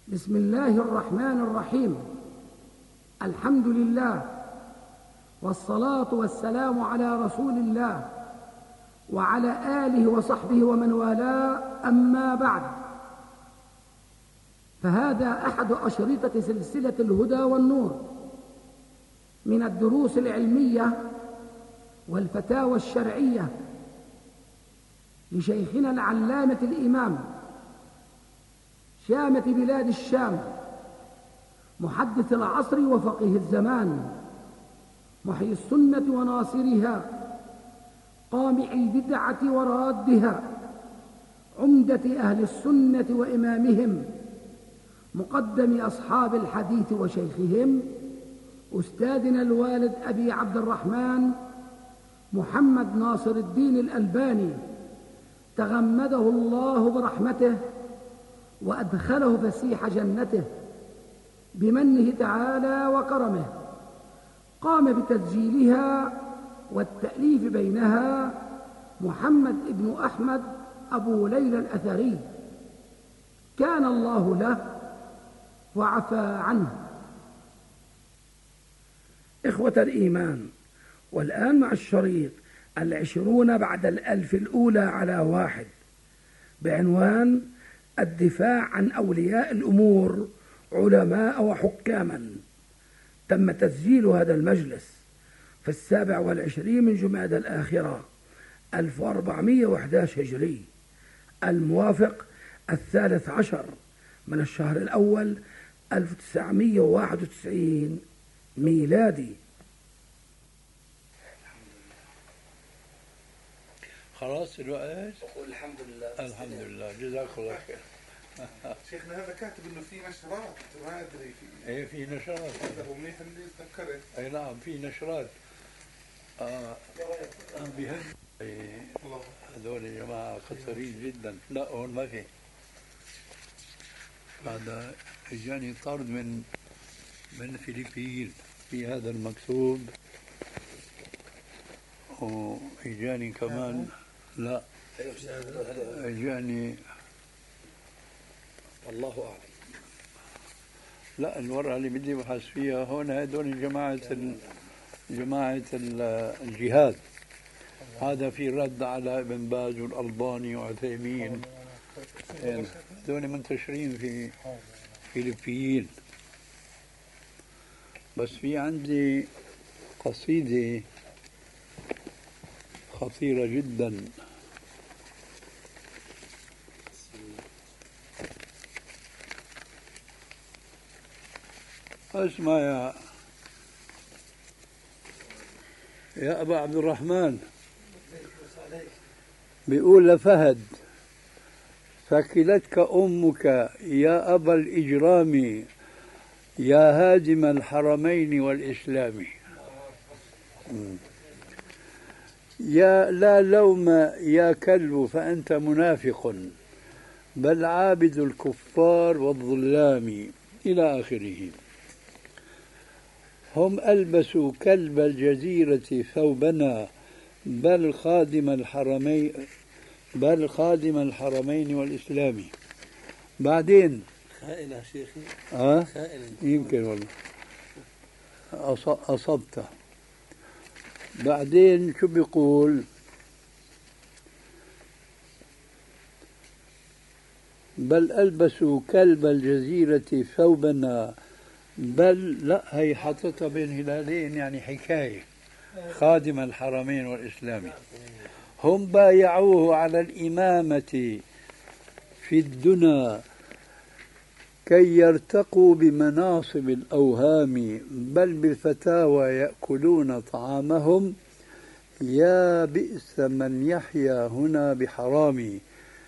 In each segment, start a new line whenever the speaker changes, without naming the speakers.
بسم الله الرحمن الرحيم. الحمد لله والصلاة والسلام على رسول الله وعلى آله وصحبه ومن والاه، أما بعد، فهذا أحد أشرطة سلسلة الهدى والنور من الدروس العلمية والفتاوى الشرعية لشيخنا العلامة الإمام شامة بلاد الشام، محدث العصر وفقيه الزمان، محيي السنة وناصرها، قامع البدعة ورادها، عمدة أهل السنة وإمامهم، مقدم أصحاب الحديث وشيخهم، أستاذنا الوالد أبي عبد الرحمن محمد ناصر الدين الألباني، تغمده الله برحمته وأدخله فسيح جنته بمنه تعالى وكرمه. قام بتسجيلها والتأليف بينها محمد بن أحمد أبو ليلى الأثري، كان الله له وعفى عنه. إخوة الإيمان، والآن مع الشريط 20 بعد 1000 الأولى على 1 بعنوان الدفاع عن أولياء الأمور علماء وحكاما. تم تسجيل هذا المجلس في 27 من جمادى الآخرة 1411 هجري، الموافق 13 من الشهر الأول 1991 ميلادي.
خلاص الوقت؟
الحمد لله.
الحمد لله، جزاك الله خير.
شيخنا هذا كاتب انه في نشرات، ما ادري في
ايه في نشرات.
هذا هو منيح اللي تذكرت.
اي نعم في نشرات. بهم هذول جماعة خطرين جدا. لا هون ما في. هذا اجاني طرد من الفلبين في هذا المكتوب، واجاني كمان لا اجاني
الله اعلم.
لا الورقة اللي بدي ابحث فيها هون هدول جماعة الجهاد. هذا في رد على ابن باز والألباني وعثيمين، هذول منتشرين في فلبين. بس في عندي قصيدة خطيرة جدا اسمع يا أبا عبد الرحمن. بيقول لفهد: ثكلتك أمك يا أبا الإجرام، يا هادم الحرمين والإسلام. يا لا لوم يا كلب فأنت منافق، بل عابد الكفار والظلام، إلى آخره. هم ألبسوا كلب الجزيرة ثوبنا، بل خادم الحرمين والإسلام. بعدين
خائن يا شيخي.
خائن يمكن والله أصبت. بعدين شو بيقول؟ بل ألبسوا كلب الجزيرة ثوبنا، بل لا هي حطتها بين هلالين يعني حكاية. خادم الحرمين والإسلام. هم بايعوه على الإمامة في الدنا كي يرتقوا بمناصب الأوهام، بل بالفتاوى يأكلون طعامهم. يا بئس من يحيا هنا بحرام،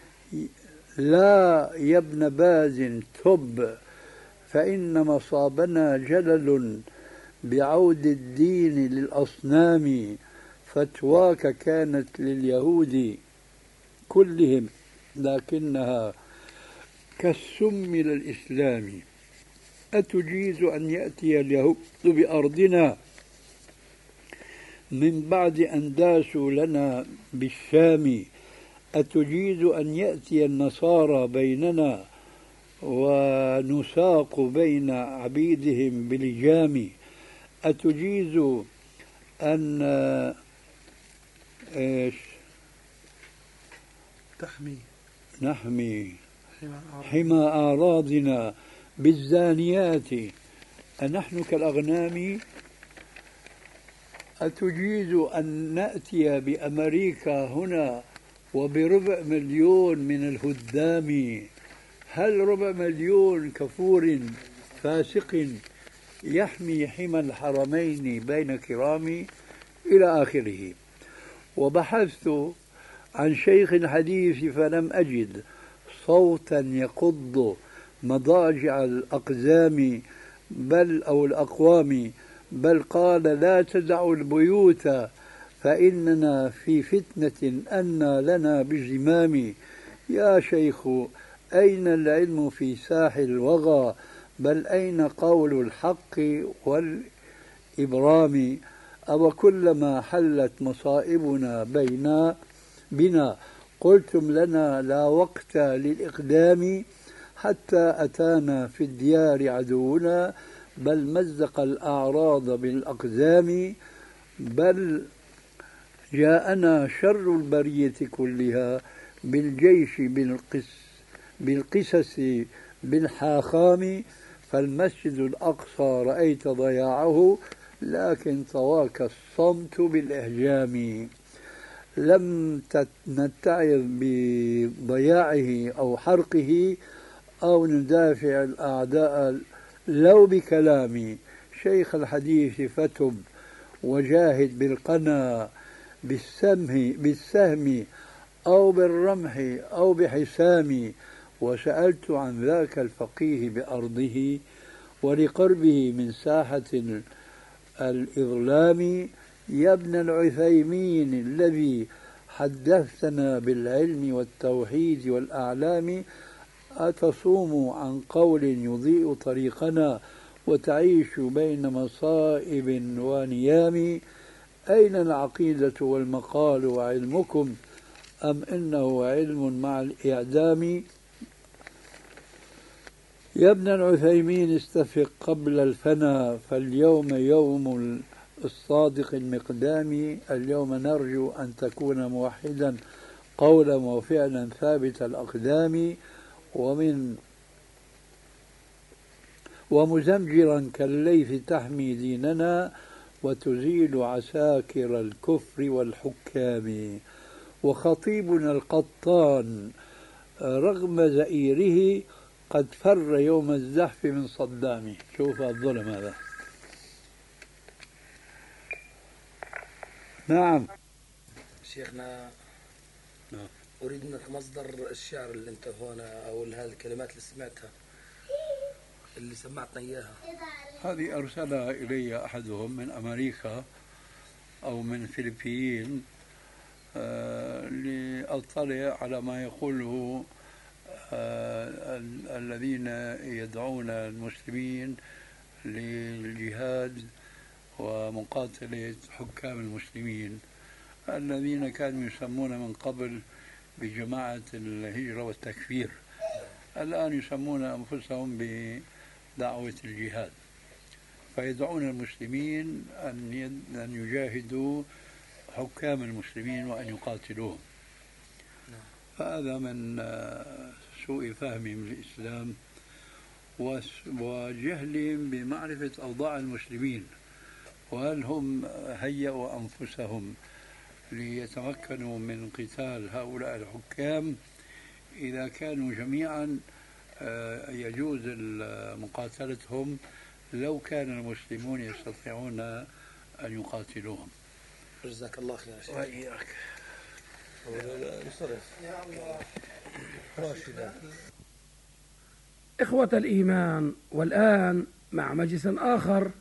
لا يا ابن باز تب، فإن مصابنا جلل بعود الدين للأصنام. فتواك كانت لليهود كلهم، لكنها كالسم للإسلام. أتجيز أن يأتي اليهود بأرضنا من بعد أن داسوا لنا بالشام؟ أتجيز أن يأتي النصارى بيننا ونساق بين عبيدهم بلجام، أتجيز أن إيش نحمي حمى أعراضنا بالزانيات أنحن كالأغنام؟ أتجيز أن نأتي بأمريكا هنا وبربع مليون من الهدام؟ هل ربع مليون كفور فاسق يحمي حمى الحرمين بين كرام؟ إلى آخره. وبحثت عن شيخ الحديث فلم أجد صوتا يقض مضاجع الأقزام أو الأقوام، بل قال: لا تدعوا البيوت فإننا في فتنة أنى لنا بزمام. يا شيخ، أين العلم في ساح الوغى؟ بل أين قول الحق والإبرام؟ أو كلما حلت مصائبنا بنا قلتم لنا لا وقت للإقدام، حتى أتانا في الديار عدونا، بل مزق الأعراض بالأقزام، بل جاءنا شر البرية كلها بالجيش بالقسس بالحاخام. فالمسجد الأقصى رأيت ضياعه، لكن طواك الصمت بالإهجام. لم نتعظ بضياعه أو حرقه أو ندافع الأعداء لو بكلام. شيخ الحديث فتب وجاهد بالقنا بالسهم أو بالرمح أو بحسام. وسألت عن ذاك الفقيه بأرضه ولقربه من ساحة الإظلام. يا ابن العثيمين الذي حدثنا بالعلم والتوحيد والأعلام، أتصوم عن قول يضيء طريقنا وتعيش بين مصائب ونيام؟ أين العقيدة والمقال وعلمكم، أم إنه علم مع الإعدام؟ يا ابن العثيمين استفق قبل الفنا، فاليوم يوم الصادق المقدام. اليوم نرجو أن تكون موحدا قولا وفعلا ثابت الأقدام، ومزمجرا كالليث تحمي ديننا، وتزيل عساكر الكفر والحكام. وخطيبنا القطان رغم زئيره قد فر يوم الزحف من صدام. شوف الظلم هذا. نعم
شيخنا، أريد منك مصدر الشعر اللي أنت هنا أو هذه الكلمات اللي سمعتها اللي سمعتنا إياها.
هذه أرسلها إلي أحدهم من أمريكا أو من الفلبين لأطلع على ما يقوله الذين يدعون المسلمين للجهاد ومقاتلة حكام المسلمين، الذين كانوا يسمون من قبل بجماعة الهجرة والتكفير، الآن يسمون أنفسهم بدعوة الجهاد، فيدعون المسلمين أن يجاهدوا حكام المسلمين وأن يقاتلوهم. فهذا من سوء فهمهم للإسلام وجهلهم بمعرفة أوضاع المسلمين، وهل هم هيئوا أنفسهم ليتمكنوا من قتال هؤلاء الحكام. إذا كانوا جميعا يجوز مقاتلتهم لو كان المسلمون يستطيعون أن يقاتلوهم.
جزاك الله خير يا شيخ.
وإياك.
إخوة الإيمان، والآن مع مجلس آخر.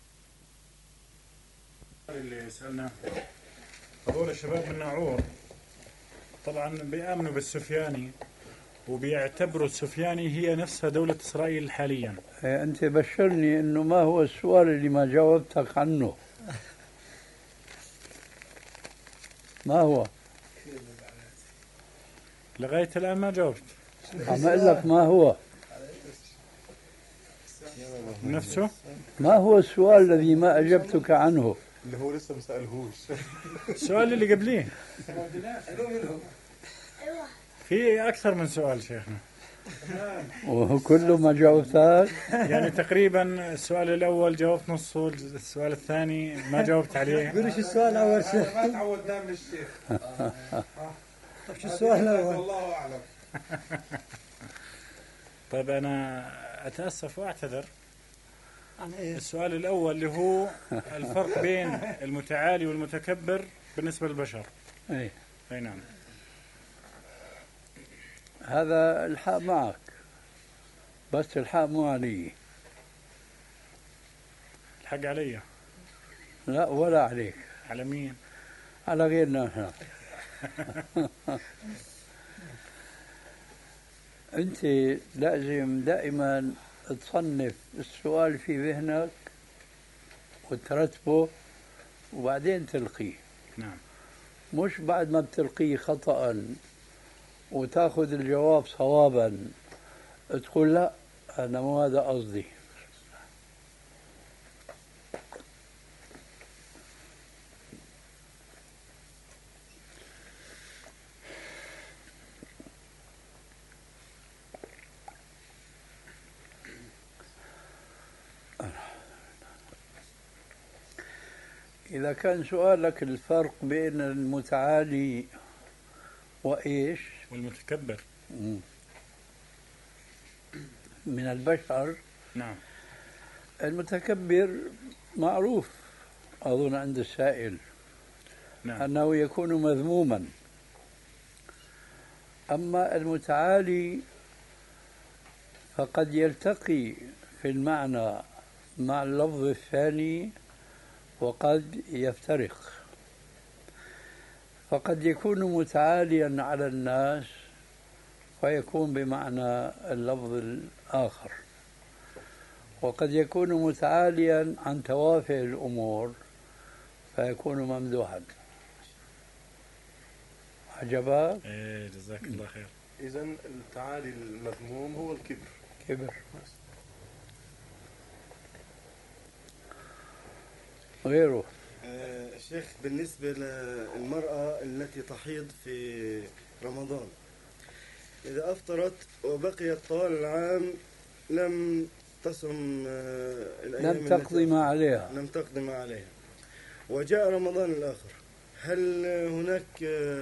اللي سألنا هذول الشباب من ناعور طبعا بيآمنوا بالسفياني وبيعتبروا السفياني هي نفسها دولة إسرائيل حاليا.
أنت بشرني أنه ما هو السؤال اللي ما جاوبتك عنه. ما هو؟
لغاية الآن ما جاوبت.
عم أقول لك ما هو؟
نفسه.
ما هو السؤال الذي ما أجبتك عنه؟
اللي هو لسه ما سألهوش.
السؤال اللي قبليه في أكثر من سؤال شيخنا،
وكله ما جاوبتك.
يعني تقريبا السؤال الأول جاوبت نصه، السؤال الثاني ما جاوبت عليه.
قولوا شو السؤال الأول شيخ؟
ما تعودناه من الشيخ.
طيب شو السؤال الأول؟
والله أعلم.
طيب أنا أتأسف وأعتذر.
عن إيه؟
السؤال الأول اللي هو الفرق بين المتعالي والمتكبر بالنسبة للبشر.
أي
أي نعم.
هذا الحق معك، بس الحق مو علي.
الحق علي.
لا ولا عليك،
على مين؟
على غيرنا نحن. أنت لازم دائما تصنف السؤال في ذهنك وترتبه وبعدين تلقيه.
نعم.
مش بعد ما بتلقيه خطأ وتاخذ الجواب صوابا تقول لا أنا مو هذا قصدي. إذا كان سؤالك الفرق بين المتعالي وإيش
والمتكبر
من البشر،
نعم.
المتكبر معروف أظن عند السائل،
نعم.
أنه يكون مذموما. أما المتعالي فقد يلتقي في المعنى مع اللفظ الثاني وقد يفترق، فقد يكون متعاليا على الناس فيكون بمعنى اللفظ الآخر، وقد يكون متعاليا عن توافه الأمور فيكون ممدوحا. عجبا؟
إيه جزاك الله خير.
إذا التعالي المذموم هو الكبر.
كبر. غيره.
شيخ، بالنسبة للمرأة التي تحيض في رمضان، إذا أفطرت وبقيت طوال العام لم تصم الأيام
لم تقضي ما عليها.
لم تقضي ما عليها، وجاء رمضان الآخر، هل هناك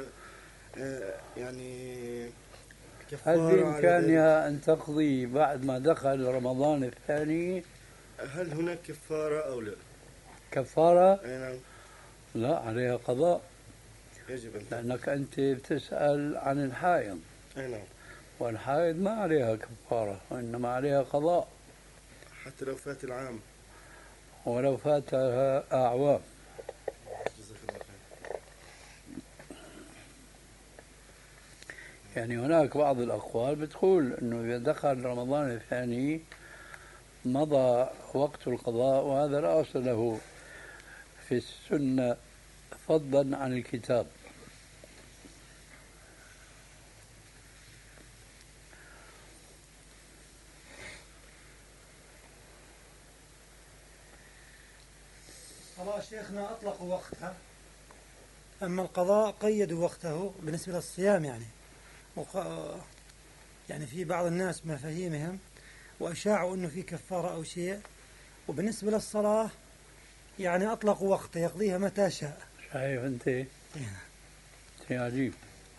يعني
هل
كفارة
بإمكانها أن تقضي بعد ما دخل رمضان الثاني؟
هل هناك كفارة أو لا؟
كفارة؟
أي نعم.
لا، عليها قضاء،
يجب أن
لأنك أنت بتسأل عن الحائض،
أي نعم.
والحائض ما عليها كفارة وإنما عليها قضاء
حتى لو فات العام.
ولو فاتها أعوام.
جزاك الله خير.
يعني هناك بعض الأقوال بتقول أنه إذا دخل رمضان الثاني مضى وقت القضاء، وهذا لا أصل له في السنة فضلا عن الكتاب.
الصلاة شيخنا أطلقوا وقتها، أما القضاء قيدوا وقته بالنسبة للصيام يعني. يعني في بعض الناس مفاهيمهم وأشاعوا أنه في كفارة أو شيء، وبالنسبة للصلاة يعني أطلقوا وقته يقضيها متى شاء.
شايف أنت؟ شيء عجيب.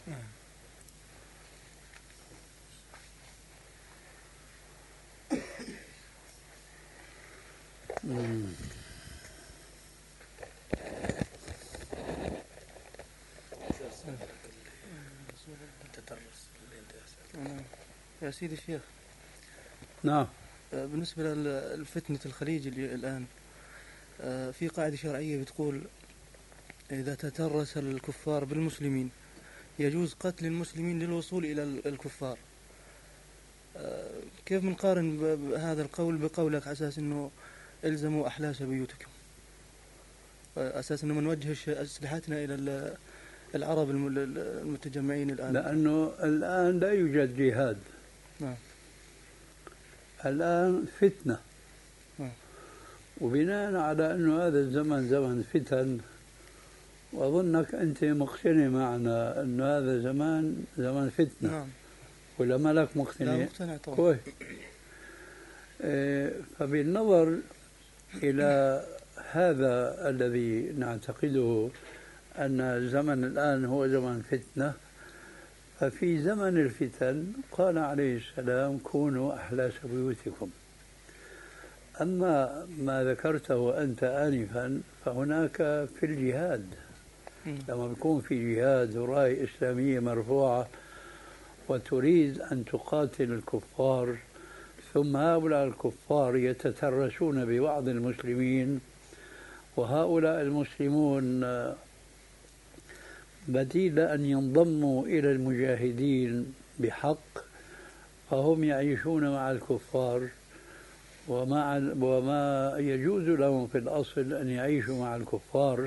يا سيدي الشيخ،
نعم.
بالنسبة لفتنة الخليج اللي الآن في قاعدة شرعية بتقول إذا تترس الكفار بالمسلمين يجوز قتل المسلمين للوصول إلى الكفار. كيف بنقارن هذا القول بقولك على أساس أنه إلزموا أحلاس بيوتكم، أساس أنه منوجه أسلحتنا إلى العرب المتجمعين الآن؟
لأنه الآن لا يوجد جهاد.
نعم.
الآن فتنة. وبناء على أنه هذا الزمن زمن فتن، وأظنك أنت مقتنع معنا أنه هذا زمن فتنة.
نعم.
ولا ما لك مقتنع؟
لا، مقتنع طبعا.
كويس. فبالنظر إلى هذا الذي نعتقده أن الزمن الآن هو زمن فتنة، ففي زمن الفتن قال عليه السلام كونوا أحلاس بيوتكم. أما ما ذكرته أنت آنفا فهناك في الجهاد، لما يكون في جهاد وراية إسلامية مرفوعة وتريد أن تقاتل الكفار، ثم هؤلاء الكفار يتترسون ببعض المسلمين، وهؤلاء المسلمون بديل أن ينضموا إلى المجاهدين بحق، فهم يعيشون مع الكفار، وما يجوز لهم في الأصل أن يعيشوا مع الكفار،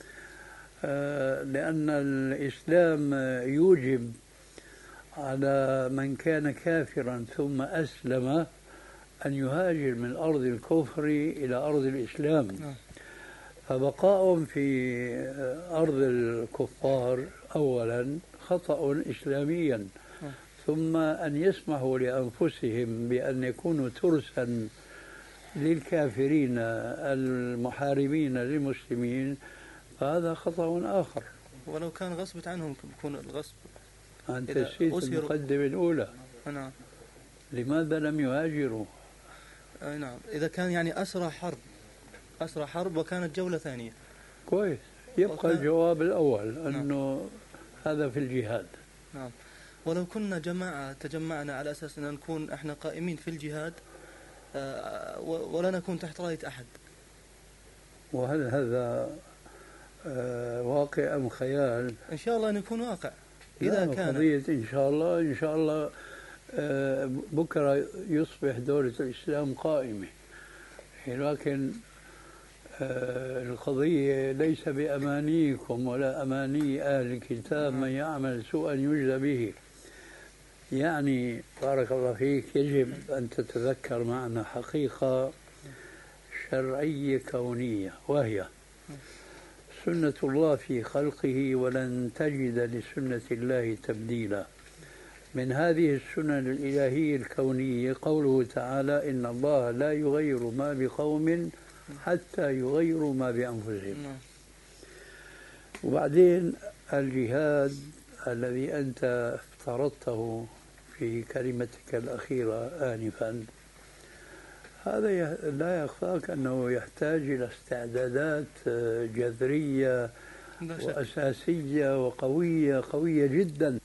لأن الإسلام يوجب على من كان كافرا ثم أسلم أن يهاجر من أرض الكفر إلى أرض الإسلام. فبقاء في أرض الكفار أولا خطأ إسلاميا، ثم أن يسمحوا لأنفسهم بأن يكونوا ترسا للكافرين المحاربين للمسلمين، فهذا خطأ آخر.
ولو كان غصبت عنهم يكون الغصب.
أنت نسيت المقدمة الأولى.
نعم.
لماذا لم يهاجروا؟
نعم، إذا كان يعني أسرى حرب وكانت جولة ثانية.
كويس، يبقى الجواب الأول أنه
نعم.
هذا في الجهاد.
نعم. ولو كنا جماعة تجمعنا على أساس أن نكون إحنا قائمين في الجهاد ولا نكون تحت راية أحد،
وهل هذا واقع أم خيال؟
إن شاء الله أن يكون واقع. إذا كان
قضية إن شاء الله بكرة يصبح دولة الإسلام قائمة، لكن القضية ليس بأمانيكم ولا أماني أهل الكتاب، من يعمل سوءا يجزى به. يعني بارك الله فيك، يجب أن تتذكر معنا حقيقة شرعية كونية، وهي سنة الله في خلقه، ولن تجد لسنة الله تبديلا. من هذه السنن الإلهية الكونية قوله تعالى إن الله لا يغير ما بقوم حتى يغيروا ما بأنفسهم. وبعدين الجهاد الذي أنت افترضته في كلمتك الأخيرة آنفا، هذا لا يخفاك أنه يحتاج إلى استعدادات جذرية وأساسية وقوية جدا.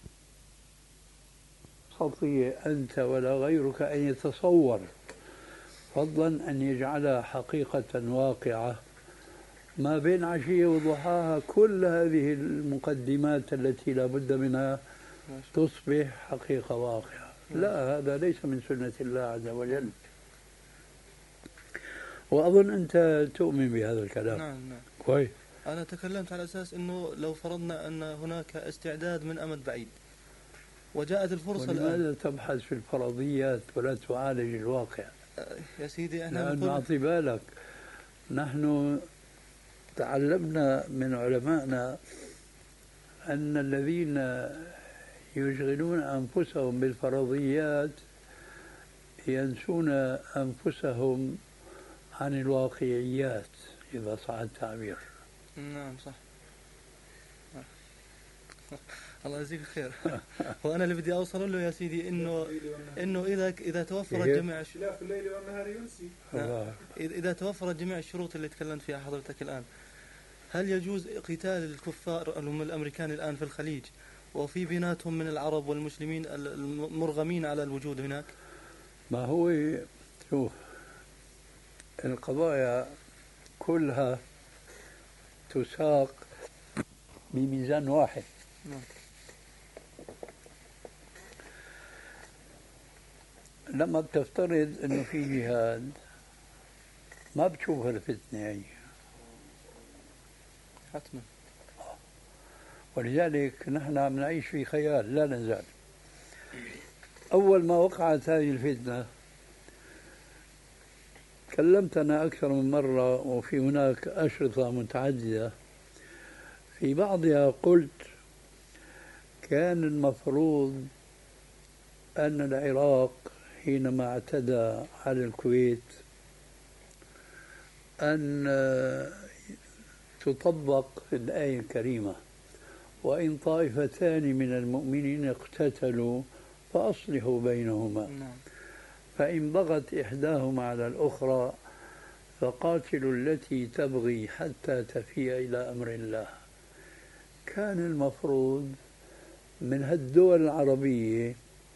تستطيع أنت ولا غيرك أن يتصور، فضلا أن يجعلها حقيقة واقعة ما بين عشية وضحاها. كل هذه المقدمات التي لا بد منها تصبح حقيقة واقعة. لا، هذا ليس من سنة الله عز وجل، وأظن أنت تؤمن بهذا الكلام.
نعم.
كويس.
أنا تكلمت على أساس أنه لو فرضنا أن هناك استعداد من أمد بعيد وجاءت الفرصة
لماذا تبحث في الفرضيات ولا تعالج الواقع؟
يا سيدي احنا
لأنه أعطي بالك، نحن تعلمنا من علمائنا أن الذين يشغلون أنفسهم بالفرضيات ينسون أنفسهم عن الواقعيات، إذا صح التعبير.
نعم صح. الله يجزيك خير. وانا اللي بدي اوصل له يا سيدي انه اذا توفرت جميع
اختلاف الليل والنهار ينسي.
اذا توفرت جميع الشروط اللي تكلمت فيها حضرتك الان، هل يجوز قتال الكفار هم الامريكان الان في الخليج وفي بيناتهم من العرب والمسلمين المرغمين على الوجود هناك؟
ما هو شوف، القضايا كلها تساق بميزان واحد. لما بتفترض انه في جهاد ما بتشوف الفتنة هي
حتما،
ولذلك نحن عم نعيش في خيال لا نزال. أول ما وقعت هذه الفتنة تكلمت أنا أكثر من مرة وفي هناك أشرطة متعددة، في بعضها قلت كان المفروض أن العراق حينما اعتدى على الكويت أن تطبق الآية الكريمة: وإن طائفتان من المؤمنين اقتتلوا فأصلحوا بينهما فإن بغت إحداهما على الأخرى فقاتلوا التي تبغي حتى تفيء إلى أمر الله. كان المفروض من هالدول العربية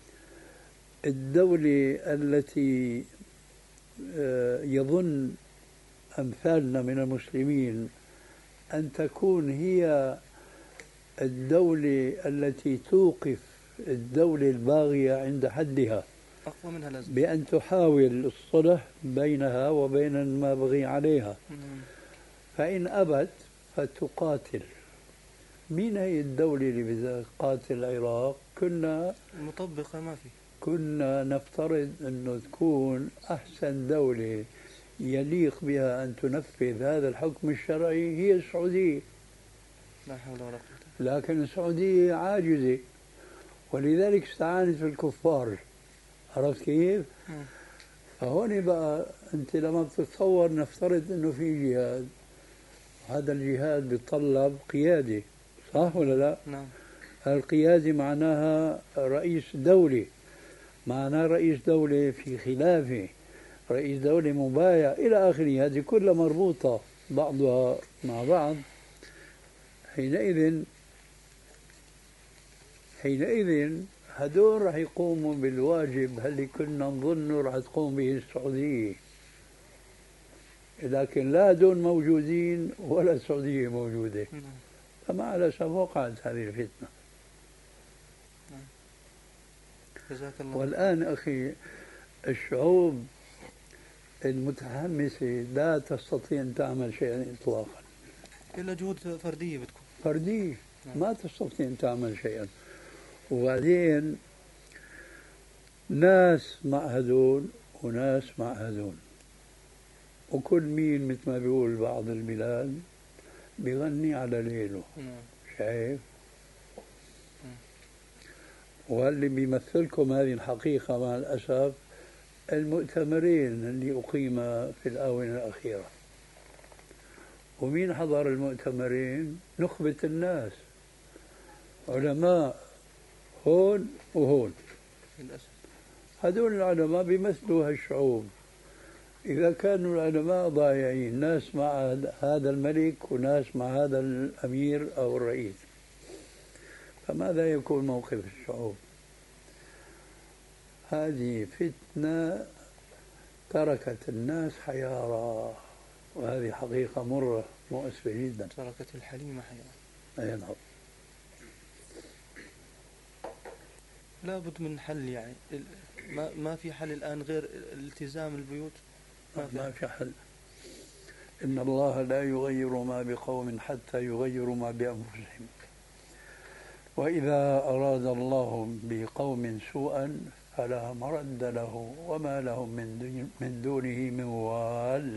الدولة التي يظن أمثالنا من المسلمين أن تكون هي الدولة التي توقف الدولة الباغية عند حدها
أقوى منها لازم،
بأن تحاول الصلح بينها وبين المابغي عليها، فإن أبت فتقاتل. مين هي الدولة اللي بدها تقاتل العراق؟
مطبقة ما في.
كنا نفترض أنه تكون أحسن دولة يليق بها أن تنفذ هذا الحكم الشرعي هي السعودية،
لا حول ولا قوة.
لكن السعودية عاجزة ولذلك استعانت بالكفار. عرفت كيف؟ فهون بقى أنت لما بتتصور نفترض أنه في جهاد، هذا الجهاد بيتطلب قيادة، صح ولا لا؟
نعم.
القيادة معناها رئيس دولة، معناه رئيس دولة في خلافة، رئيس دولة مبايع إلى آخره، هذه كلها مربوطة بعضها مع بعض. حينئذ هدول رح يقوموا بالواجب اللي كنا نظنه رح تقوم به السعودية، لكن لا هدول موجودين ولا السعودية موجودة، فما على سبب وقعت هذه الفتنة.
جزاك الله.
والآن أخي الشعوب المتحمسة لا تستطيع أن تعمل شيئا إطلاقا
إلا جهود فردية بتكون
فردية، ما تستطيع أن تعمل شيئا. وبعدين ناس مع هذول وناس مع هذول، وكل مين مثل ما بيقول بعض البلاد بيغني على ليله. شايف؟ واللي بيمثلكم هذه الحقيقة مع الأسف المؤتمرين اللي أقيم في الآونة الأخيرة. ومين حضر المؤتمرين؟ نخبة الناس، علماء هون وهون. هذول العلماء بيمثلوا هالشعوب. إذا كانوا العلماء ضايعين، ناس مع هذا الملك وناس مع هذا الأمير أو الرئيس، فماذا يكون موقف الشعوب؟ هذه فتنة تركت الناس حيارى، وهذه حقيقة مرة مؤسفة جدا.
تركت الحليمة حيارى.
أي نعم.
لابد من حل يعني. ما في حل الآن غير التزام البيوت.
ما في حل. إن الله لا يغير ما بقوم حتى يغيروا ما بأنفسهم، وإذا أراد الله بقوم سوءا فلا مرد له وما لهم من دونه من وال.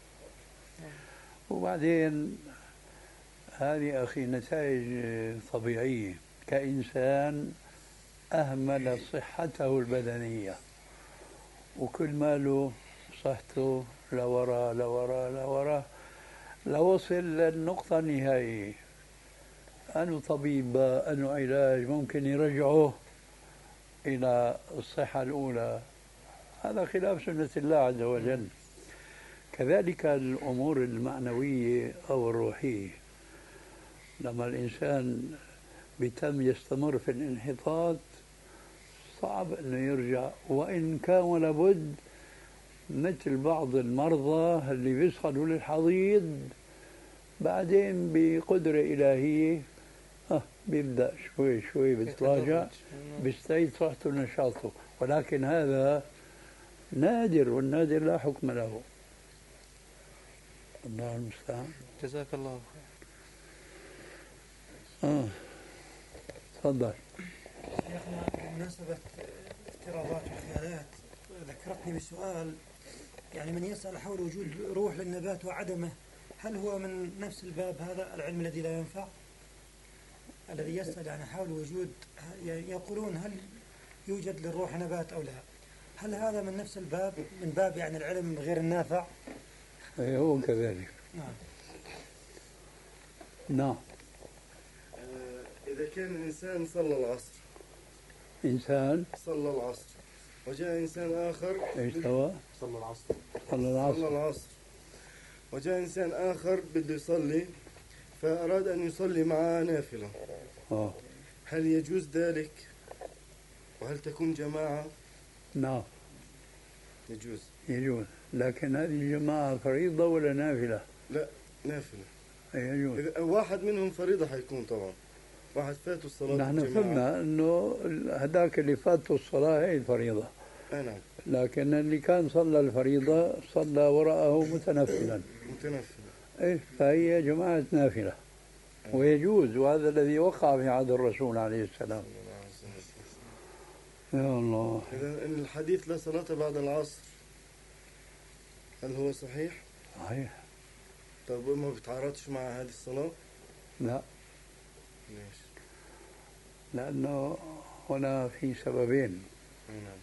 وبعدين هذه أخي نتائج طبيعية. كإنسان أهمل صحته البدنية وكل ماله صحته لورا لورا لورا، لوصل للنقطة النهائية، أنه طبيب أنه علاج ممكن يرجعه إلى الصحة الأولى. هذا خلاف سنة الله عز وجل. كذلك الأمور المعنوية أو الروحية، لما الإنسان يستمر في الانحطاط صعب أنه يرجع، وإن كان لابد مثل بعض المرضى اللي بيصلوا للحضيض بعدين بقدرة إلهية بيبدأ شوي شوي بيتراجع، بيستعيد صحته ونشاطه، ولكن هذا نادر، والنادر لا حكم له. الله المستعان.
جزاك الله
خير. تفضل.
شيخنا بمناسبة افتراضات وخيالات ذكرتني بسؤال يعني من يسأل حول وجود روح للنبات وعدمه، هل هو من نفس الباب هذا العلم الذي لا ينفع؟ الذي يسأل يعني حول وجود، يقولون هل يوجد للروح نبات أو لا؟ هل هذا من نفس الباب، من باب يعني العلم غير النافع؟
أي هو كذلك.
نعم.
نعم.
إذا كان الإنسان صلى العصر،
إنسان
صلى العصر وجاء إنسان آخر،
إيش سوى؟
صلى العصر.
صلى
صلى
العصر.
العصر وجاء إنسان آخر بده يصلي، فأراد أن يصلي معه نافلة، هل يجوز ذلك؟ وهل تكون جماعة؟
نعم
يجوز.
يجوز، لكن هذه الجماعة فريضة ولا نافلة؟
لا، نافلة.
يجوز.
إذا واحد منهم فريضة حيكون طبعا، واحد فاته الصلاة
نحن
بالجماعة.
فهمنا انه هذاك اللي فاته الصلاة هي الفريضة،
نعم،
لكن اللي كان صلى الفريضة صلى وراءه متنفلا.
متنفل.
ايش، فهي جماعة نافلة ويجوز، وهذا الذي وقع في عهد الرسول عليه السلام. يا الله.
إذا إن الحديث لا صلاة بعد العصر، هل هو صحيح؟
صحيح.
طب ما بيتعارضش مع هذه الصلاة؟
لا،
ليش؟
لأنه هنا في سببين.
نعم.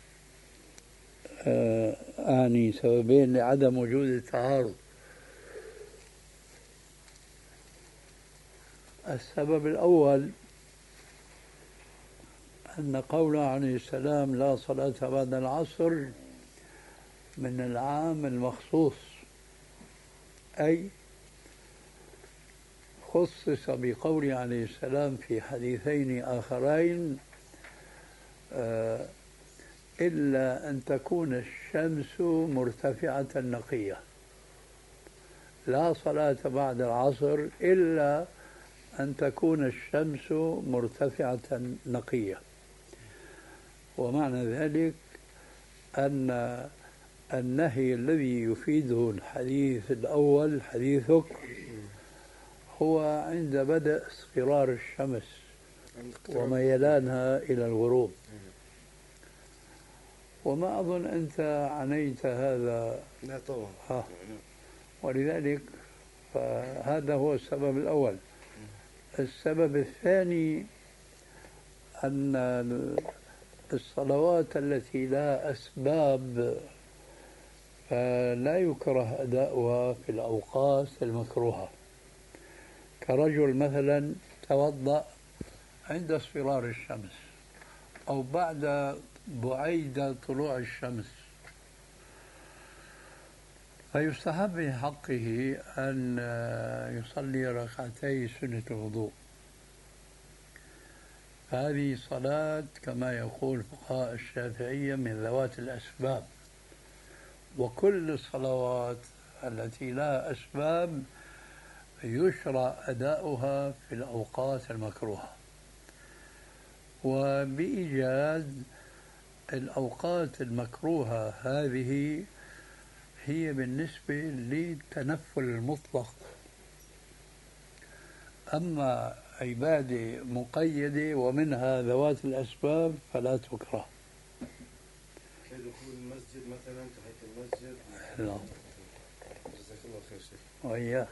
أعني سببين لعدم وجود التعارض. السبب الأول أن قوله عليه السلام لا صلاة بعد العصر من العام المخصوص، أي خصص بقوله عليه السلام في حديثين آخرين إلا أن تكون الشمس مرتفعة نقية، لا صلاة بعد العصر إلا أن تكون الشمس مرتفعة نقية. ومعنى ذلك أن النهي الذي يفيده الحديث الأول حديثك هو عند بدء اصفرار الشمس وميلانها إلى الغروب. وما أظن أنت عنيت هذا.
لا طبعا.
ولذلك فهذا هو السبب الأول. السبب الثاني أن الصلوات التي لا أسباب فلا يكره أداؤها في الأوقات المكروهة، كرجل مثلا توضأ عند اصفرار الشمس أو بعد بعيد طلوع الشمس، فيستحب في حقه أن يصلي ركعتي سنة الوضوء. هذه صلاة كما يقول فقهاء الشافعية من ذوات الأسباب، وكل الصلوات التي لا أسباب يشرع أداؤها في الأوقات المكروهة. وبإيجاز الأوقات المكروهة هذه هي بالنسبة للتنفل المطلق، أما عبادة مقيدة ومنها ذوات الأسباب فلا تكره.
كدخول المسجد مثلا، تحية المسجد.
لا.
جزاك الله خير شيخ.
وإياك.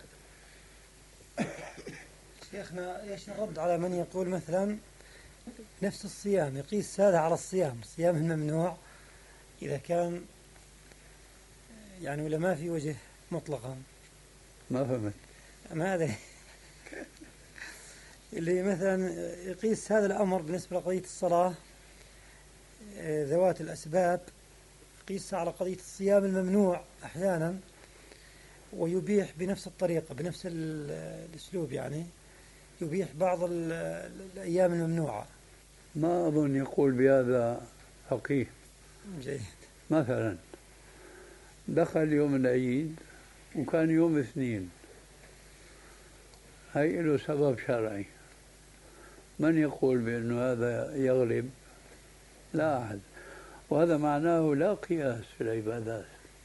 شيخنا ايش الرد على من يقول مثلا نفس الصيام يقيس هذا على الصيام الممنوع إذا كان يعني ولا ما في وجه مطلقا؟
ما فهمت.
ما هذا اللي مثلا يقيس هذا الأمر بالنسبة لقضية الصلاة ذوات الأسباب، يقيس على قضية الصيام الممنوع أحيانا ويبيح بنفس الطريقة بنفس الأسلوب، يعني يبيح بعض الأيام الممنوعة.
ما أظن يقول بهذا فقيه.
جيد.
مثلا دخل يوم العيد وكان يوم اثنين، هي له سبب شرعي، من يقول بأنه هذا يغلب؟ لا أحد. وهذا معناه لا قياس في العبادات،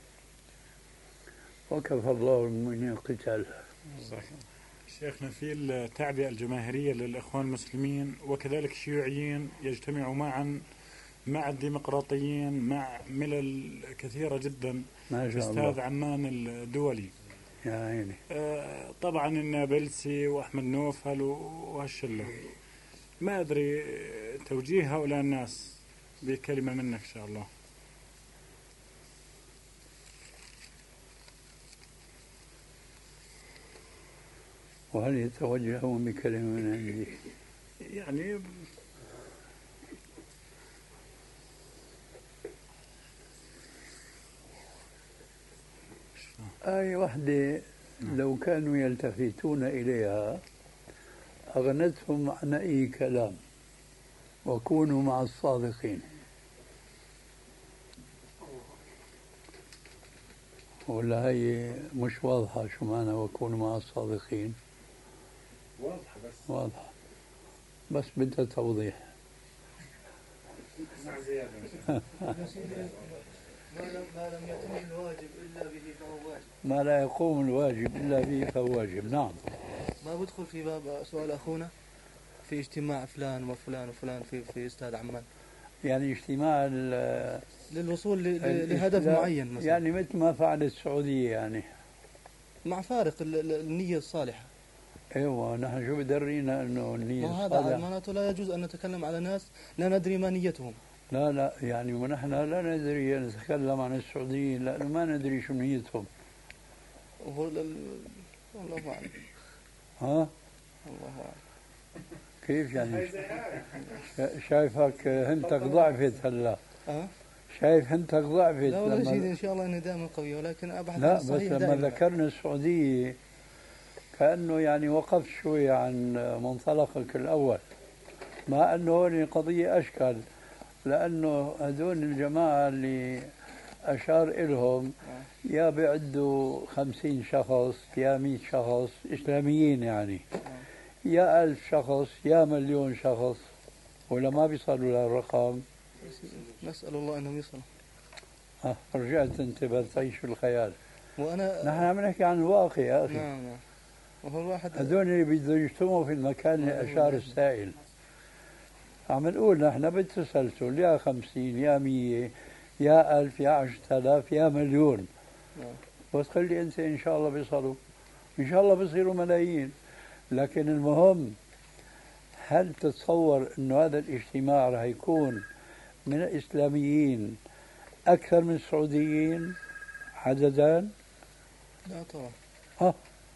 وكفى الله المؤمنين القتال.
شيخنا في التعبئة الجماهيرية للإخوان المسلمين وكذلك الشيوعيين يجتمعوا معا مع الديمقراطيين، مع ملل كثيرة جدا
ما
في
شاء
استاد
الله.
عمان الدولي.
يا عيني.
طبعا النابلسي وأحمد نوفل وهالشلة. ما أدري توجيه هؤلاء الناس بكلمة منك إن شاء الله.
وهل يتوجهون بكلمة من عندي؟
يعني
آية واحدة لو كانوا يلتفتون إليها أغنتهم عن أي كلام، وكونوا مع الصادقين. ولا هي مش واضحة شو معنى وكونوا مع الصادقين؟
واضحة بس
واضحة بس بدها توضيح.
اسمع زيادة.
ما لم يتم الواجب إلا به فهو واجب.
ما لا يقوم الواجب إلا به فهو واجب. نعم.
ما بدخل في باب سؤال أخونا في اجتماع فلان وفلان وفلان في استاد عمان،
يعني اجتماع
للوصول لهدف معين مثلا،
يعني مثل ما فعل السعودية يعني،
مع فارق النية الصالحة.
ايوه نحن شو بدرينا انه النية
وهذا
الصالحة؟
معناته لا يجوز أن نتكلم على ناس لا ندري ما نيتهم.
لا يعني ونحن لا ندري نتكلم عن السعوديين لأنه ما ندري شو نيتهم.
الله أعلم.
ها؟
الله أعلم.
كيف يعني؟ شايفك هنتك ضعفت هلا. شايف هنتك ضعفت.
لا والله سيدي إن شاء الله إني دائما قوية، ولكن أبحث
لا
عن
بس
الصحيح
لما
دائما.
ذكرنا السعودية كأنه يعني وقفت شوي عن منطلقك الأول، مع أنه هون قضية أشكال، لأنه هذول الجماعة اللي أشار إلهم يا بيعدوا 50 شخص يا 100 شخص إسلاميين يعني، يا 1000 شخص يا مليون شخص، ولا ما بيصلوا للرقم.
نسأل الله أنهم يصلوا.
رجعت أنت بتعيش في الخيال.
وأنا
نحن عم نحكي عن الواقع يا أخي.
نعم. وهو الواحد
هذول اللي بده يجتمعوا في المكان اللي أشار السائل. عم نقول نحن بتسلسل يا 50 يا 100 يا 1000 يا 10,000 يا مليون. بس خلي أنت إن شاء الله بيصلوا، إن شاء الله بيصيروا ملايين. لكن المهم، هل تتصور أنه هذا الاجتماع رح يكون من الإسلاميين أكثر من السعوديين عددا؟
لا طبعا.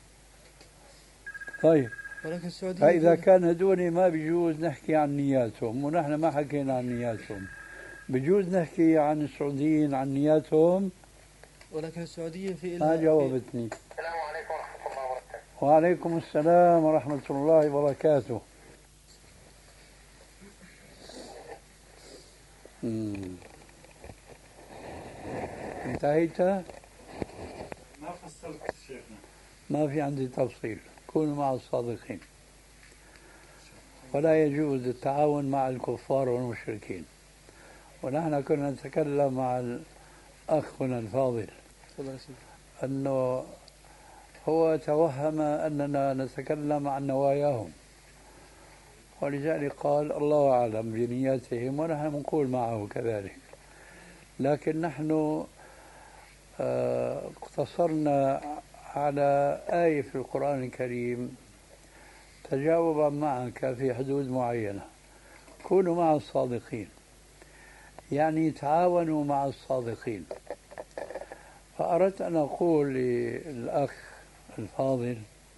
طيب،
ولكن السعودية
فإذا كان هدول ما بيجوز نحكي عن نياتهم، ونحن ما حكينا عن نياتهم، بجوز نحكي عن السعوديين عن نياتهم.
ولكن السعودية في
ما جاوبتني.
السلام عليكم ورحمة الله وبركاته.
وعليكم السلام ورحمة الله وبركاته. انتهيت؟
ما فصلت شيخنا.
ما في عندي تفصيل. كونوا مع الصادقين، ولا يجوز التعاون مع الكفار والمشركين. ونحن كنا نتكلم مع الأخ هنا الفاضل أنه هو توهم أننا نتكلم عن نواياهم، ولذلك قال الله أعلم بنياتهم، ونحن نقول معه كذلك. لكن نحن اقتصرنا على آية في القرآن الكريم تجاوبا معك في حدود معينة: كونوا مع الصادقين، يعني تعاونوا مع الصادقين. فأردت أن أقول للأخ الفاضل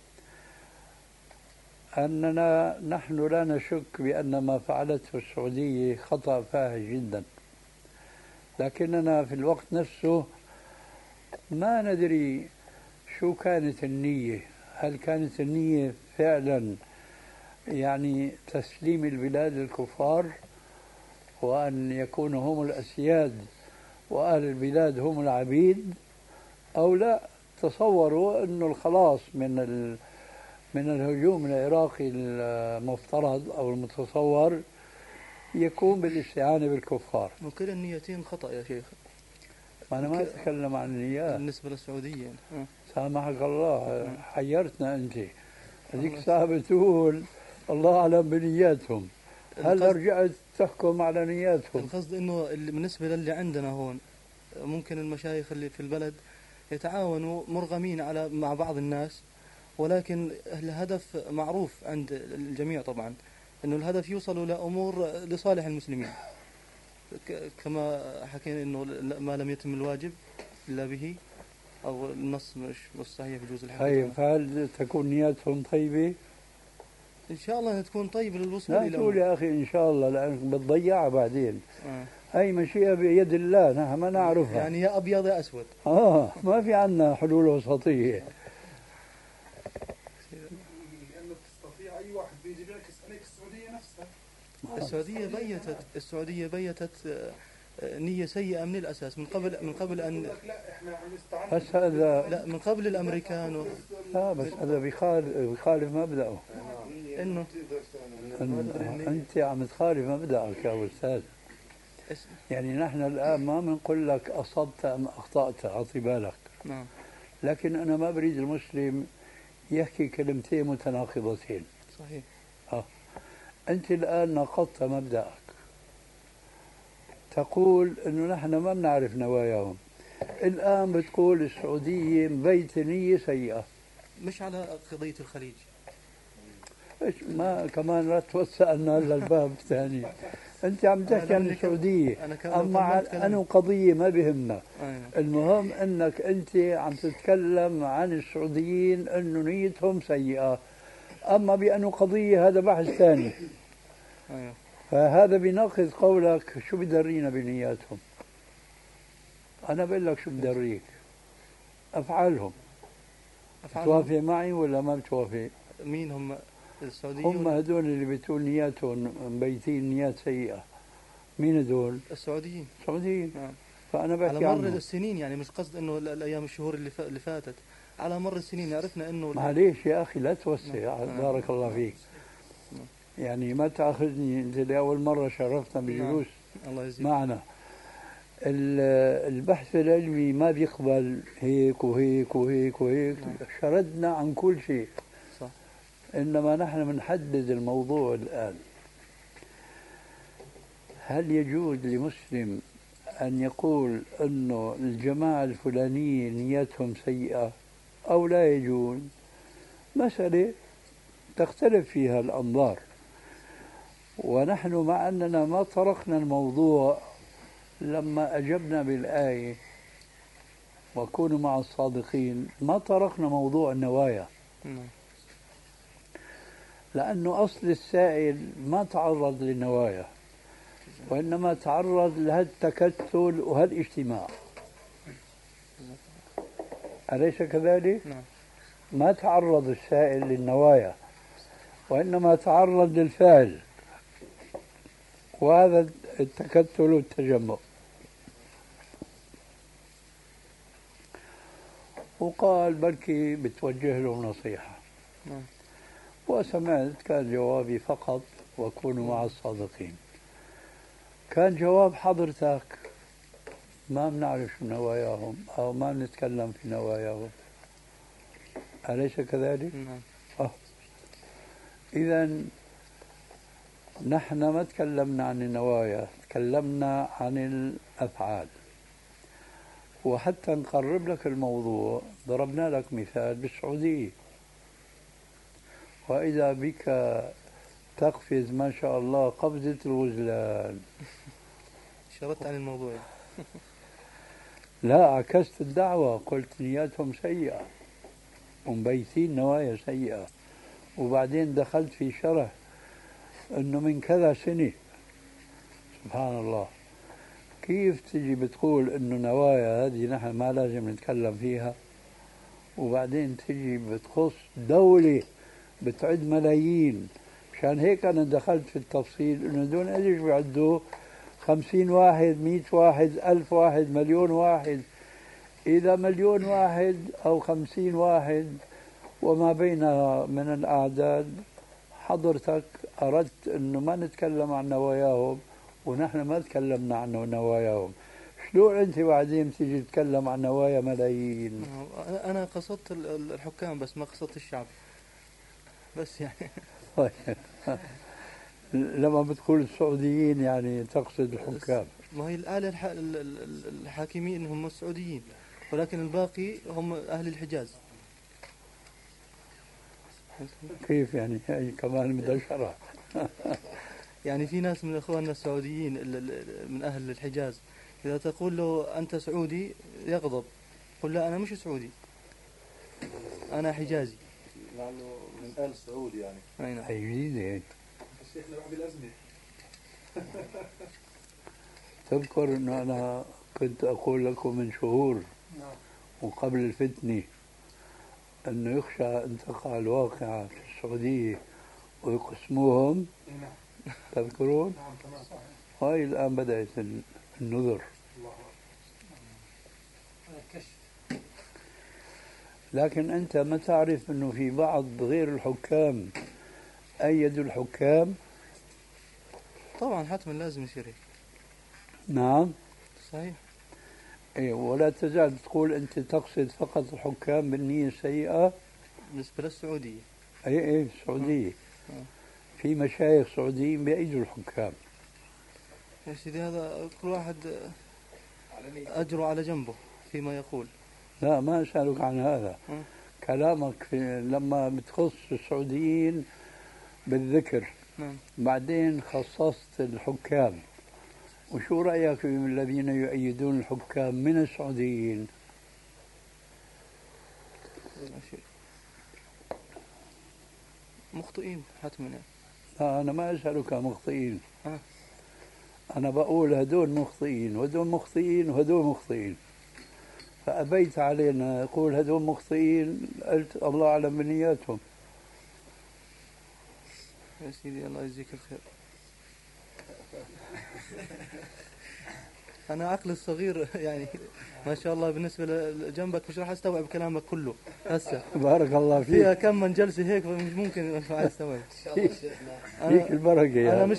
أننا نحن لا نشك بأن ما فعلته السعودية خطأ فاحش جدا، لكننا في الوقت نفسه ما ندري شو كانت النية. هل كانت النية فعلا يعني تسليم البلاد للكفار وأن يكونوا هم الأسياد وأهل البلاد هم العبيد، أو لا تصوروا أنه الخلاص من الهجوم العراقي المفترض أو المتصور يكون بالاستعانة بالكفار؟
وكلا النيتين خطأ يا شيخ.
أنا ما أتكلم عن النيات
بالنسبة للسعودية.
سامحك الله، حيرتنا أنت. هذيك الساعة بتقول الله أعلم بنياتهم، هلا رجعت تحكم على نياتهم.
القصد انه بالنسبة للي عندنا هون ممكن المشايخ اللي في البلد يتعاونوا مرغمين على مع بعض الناس، ولكن الهدف معروف عند الجميع طبعا، انه الهدف يوصلوا لامور لصالح المسلمين، كما حكينا انه ما لم يتم الواجب الا به، او النص مش صحيح بجوز الحق.
طيب هل تكون نياتهم طيبة؟
ان شاء الله انها تكون طيبة للوصول
لا
الى
تقول يا اخي ان شاء الله، لانك بتضيعها بعدين.
آه.
هي مشيئة بيد الله، نحن ما نعرفها.
يعني يا ابيض يا اسود.
ما في عنا حلول وسطية.
لانه بتستطيع اي واحد بيجي بيعكس عليك السعوديه نفسها.
السعودية بيتت نية سيئة من الأساس، من قبل أن
لا احنا عم نستعمل
بس هذا
لا من قبل الأمريكان
لا، بس هذا بيخالف مبدأه.
إنه
أنت عم تخالف مبدأك يا أستاذ. يعني نحن الآن ما بنقول لك أصبت أم أخطأت، أعطي بالك.
نعم.
لكن أنا ما بريد المسلم يحكي كلمتين متناقضتين.
صحيح.
أنت الآن نقضت مبدأك، تقول أنه نحن ما بنعرف نواياهم. الآن بتقول السعودية مبيتة نية سيئة.
مش على قضية الخليج.
ما كمان لا توسع لنا الباب الثاني. أنت عم تحكي عن السعودية، أما أنا قضية ما بهمنا. المهم أنك أنت عم تتكلم عن السعوديين أنه نيتهم سيئة، أما بأنه قضية هذا بحث ثاني. فهذا بيناقض قولك شو بدرينا بنياتهم. أنا بقول لك شو بدريك، أفعالهم. توافق معي ولا ما بتوافق؟
مين هم السعوديين؟
هم هدول اللي بتقول نياتهم مبيتين نيات سيئة. مين هدول؟
السعوديين.
السعوديين.
نعم.
فأنا بحكي
على مر السنين، يعني مش قصد انه الايام الشهور اللي فاتت، على مر السنين عرفنا انه
معليش يا اخي لا توسع. بارك الله فيك. يعني ما تاخذني، انت لاول مره شرفتنا بجلوس معنا. البحث العلمي ما بيقبل هيك وهيك وهيك وهيك. شردنا عن كل شيء.
صح.
انما نحن بنحدد الموضوع الان. هل يجوز لمسلم أن يقول أنه الجماعة الفلانية نيتهم سيئة أو لا يجوز؟ مسألة تختلف فيها الأنظار، ونحن مع أننا ما طرقنا الموضوع لما أجبنا بالآية وكونوا مع الصادقين، ما طرقنا موضوع النوايا، لأنه أصل السائل ما تعرض للنوايا، وإنما تعرض لهالتكتل وهالاجتماع. أليس كذلك؟
نعم.
ما تعرض السائل للنوايا، وإنما تعرض للفعل، وهذا التكتل والتجمع. وقال بركي بتوجه له نصيحة.
نعم.
وسمعت كان جوابي فقط وكونوا مع الصادقين. كان جواب حضرتك ما بنعرف شو نواياهم أو ما بنتكلم في نواياهم. أليس كذلك؟
نعم.
إذا نحن ما تكلمنا عن النوايا، تكلمنا عن الأفعال. وحتى نقرب لك الموضوع ضربنا لك مثال بالسعودية، وإذا بك تقفز ما شاء الله قفزة الغزلان.
شردت عن الموضوع.
لا، عكست الدعوة، قلت نياتهم سيئة ومبيتين نوايا سيئة، وبعدين دخلت في شرح انه من كذا سنة. سبحان الله، كيف تجي بتقول انه نوايا هذه نحن ما لازم نتكلم فيها، وبعدين تجي بتخص دولة بتعد ملايين. مشان هيك انا دخلت في التفصيل انه دون ايش بيعدوا 50 واحد، 100 واحد، 1000 واحد، مليون واحد. إذا مليون واحد أو 50 واحد وما بينها من الأعداد، حضرتك أردت أنه ما نتكلم عن نواياهم ونحن ما تكلمنا عن نواياهم. شلون أنت بعدين تيجي تتكلم عن نوايا ملايين؟
أنا قصدت الحكام بس ما قصدت الشعب بس يعني.
لما بتقول السعوديين يعني تقصد الحكام.
ما هي الآلة الحاكمين هم السعوديين، ولكن الباقي هم أهل الحجاز.
كيف يعني؟ هي كمان بدها شرح.
يعني في ناس من إخواننا السعوديين من أهل الحجاز إذا تقول له أنت سعودي يغضب، قل لا أنا مش سعودي، أنا حجازي.
لعله من آل سعود يعني.
أي نعم.
هي جديدة هيك.
شيخنا بعد الأزمة.
تذكر أنه أنا كنت أقول لكم من شهور وقبل الفتنة أنه يخشى أن تقع الواقعة في السعودية ويقسموهم. تذكرون؟
نعم تمام صحيح.
هاي الآن بدأت النذر. لكن أنت ما تعرف أنه في بعض غير الحكام أيدوا الحكام؟
طبعا حتما لازم يصير هيك.
نعم
صحيح.
إيه، ولا تزال تقول أنت تقصد فقط الحكام بالنية السيئة
بالنسبة للسعودية.
أي السعودية. في مشايخ سعوديين بيأيدوا الحكام.
يا سيدي هذا كل واحد أجره على جنبه فيما يقول.
لا ما أسألك عن هذا. كلامك لما بتخص السعوديين بالذكر. بعدين خصصت الحكام، وشو رأيك في الذين يؤيدون الحكام من السعوديين؟
مخطئين حتما يعني.
لا أنا ما أسألك مخطئين. أنا بقول هدول مخطئين وهدول مخطئين وهدول مخطئين، فأبيت علينا أقول هدول مخطئين، قلت الله أعلم بنياتهم.
يا سيدي الله يجزيك الخير. أنا عقلي الصغير يعني ما شاء الله بالنسبة لجنبك مش راح أستوعب كلامك كله هسه.
بارك الله فيك.
فيها كم من جلسة هيك مش ممكن أستوعب.
فيك البركة يا
أنا مش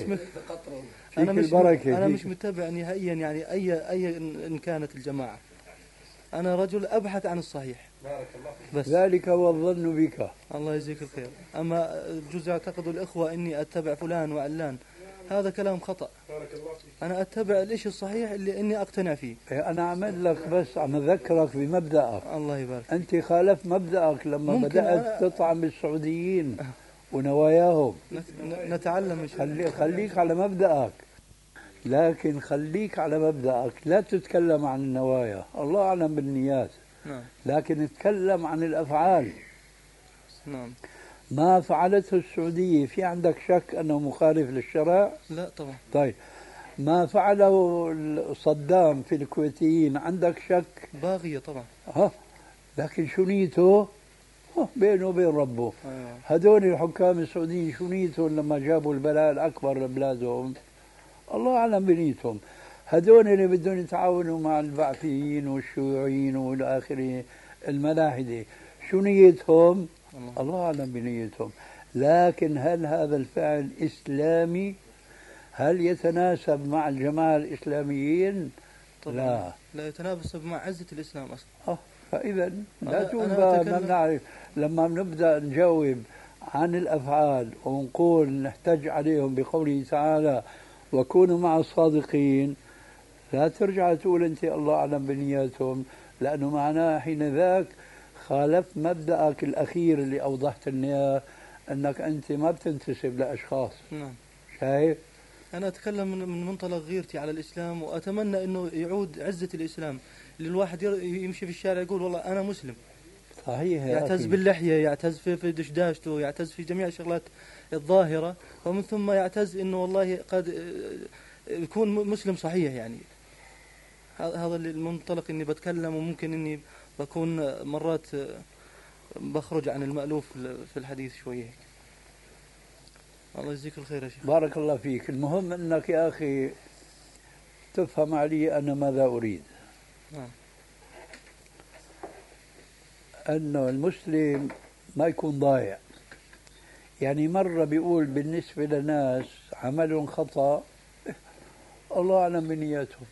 البركة.
أنا مش متبع نهائيا يعني أي إن كانت الجماعة. أنا رجل أبحث عن الصحيح.
بارك الله فيك.
بس
ذلك هو الظن بك.
الله يجزيك الخير. أما جزء يعتقد الإخوة إني أتبع فلان وعلان، هذا كلام خطأ.
بارك الله فيك.
أنا أتبع الإشي الصحيح اللي إني أقتنع فيه.
أنا عمل لك بس عم أذكرك بمبدأك.
الله يبارك.
أنت خالفت مبدأك لما بدأت تطعن بالسعوديين ونواياهم.
نتعلم.
خليك على مبدأك، لكن خليك على مبدأك، لا تتكلم عن النوايا، الله أعلم بالنيات. لكن اتكلم عن الأفعال.
نعم.
ما فعلته السعودية في عندك شك أنه مخالف للشرع؟
لا طبعا.
طيب ما فعله صدام في الكويتيين عندك شك؟
باغية طبعا.
لكن شو نيته؟ بينه وبين ربه. هدول الحكام السعوديين شو نيتهم لما جابوا البلاء الأكبر لبلادهم؟ الله أعلم بنيتهم. هدول اللي بدهم يتعاونوا مع البعثيين والشيوعيين والى اخره الملاحدة، شو نيتهم؟ الله أعلم بنيتهم. لكن هل هذا الفعل إسلامي؟ هل يتناسب مع الجماعة الإسلاميين؟
طبعا لا يتناسب مع عزة الإسلام أصلا.
فإذا لا تقول ما بنعرف. لما بنبدأ نجاوب عن الأفعال ونقول نحتج عليهم بقوله تعالى وكونوا مع الصادقين، لا ترجع تقول أنت الله أعلم بنياتهم، لأنه معناه حين ذاك خالفت مبدأك الأخير اللي أوضحت لنا أنك أنت ما بتنتسب لأشخاص.
نعم.
شايف؟
أنا أتكلم من منطلق غيرتي على الإسلام، وأتمنى أنه يعود عزة الإسلام، اللي الواحد يمشي في الشارع يقول والله أنا مسلم.
صحيح.
يعتز باللحية، يعتز في دشداشته، يعتز في جميع الشغلات الظاهرة، ومن ثم يعتز أنه والله قد يكون مسلم صحيح. يعني هذا المنطلق إني بتكلم، وممكن إني بكون مرات بخرج عن المألوف في الحديث شوية. الله يجزيك الخير يا شيخ.
بارك الله فيك. المهم أنك يا أخي تفهم علي أنا ماذا أريد. أنه المسلم ما يكون ضايع. يعني مرة بيقول بالنسبة لناس عمل خطأ الله أعلم بنياتهم،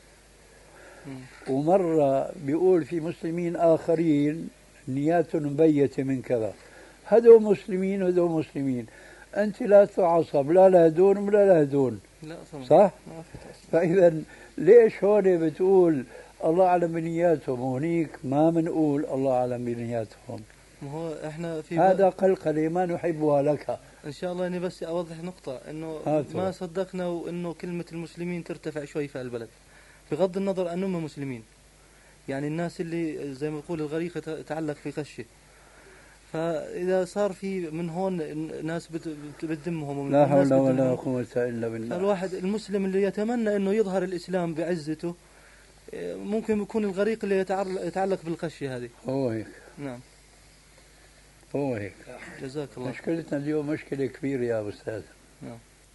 ومرة بيقول في مسلمين آخرين نياتهم مبيتة من كذا. هذول مسلمين وهذول مسلمين. أنت لا تعصب لا لهدون ولا لهدون،
لا طبعا.
صح؟
ما في تعصب.
فإذا ليش هون بتقول الله أعلم بنياتهم وهنيك ما بنقول الله أعلم بنياتهم؟
ما هو احنا في
هذا قلقلة ما نحبها لك.
ان شاء الله اني بس اوضح نقطة انه
هاتوا.
ما صدقنا وانه كلمة المسلمين ترتفع شوي في البلد، بغض النظر انهم مسلمين. يعني الناس اللي زي ما يقول الغريق يتعلق في خشه، فاذا صار في من هون ناس بتذمهم ومن
لا
ناس
حول ولا
بتذمهم،
قوة إلا بالله.
فالواحد المسلم اللي يتمنى انه يظهر الاسلام بعزته ممكن يكون الغريق اللي يتعلق بالخشية هذه.
هو هيك.
نعم.
هو هيك.
جزاك الله.
مشكلتنا اليوم مشكلة كبيرة يا أستاذ.
نعم.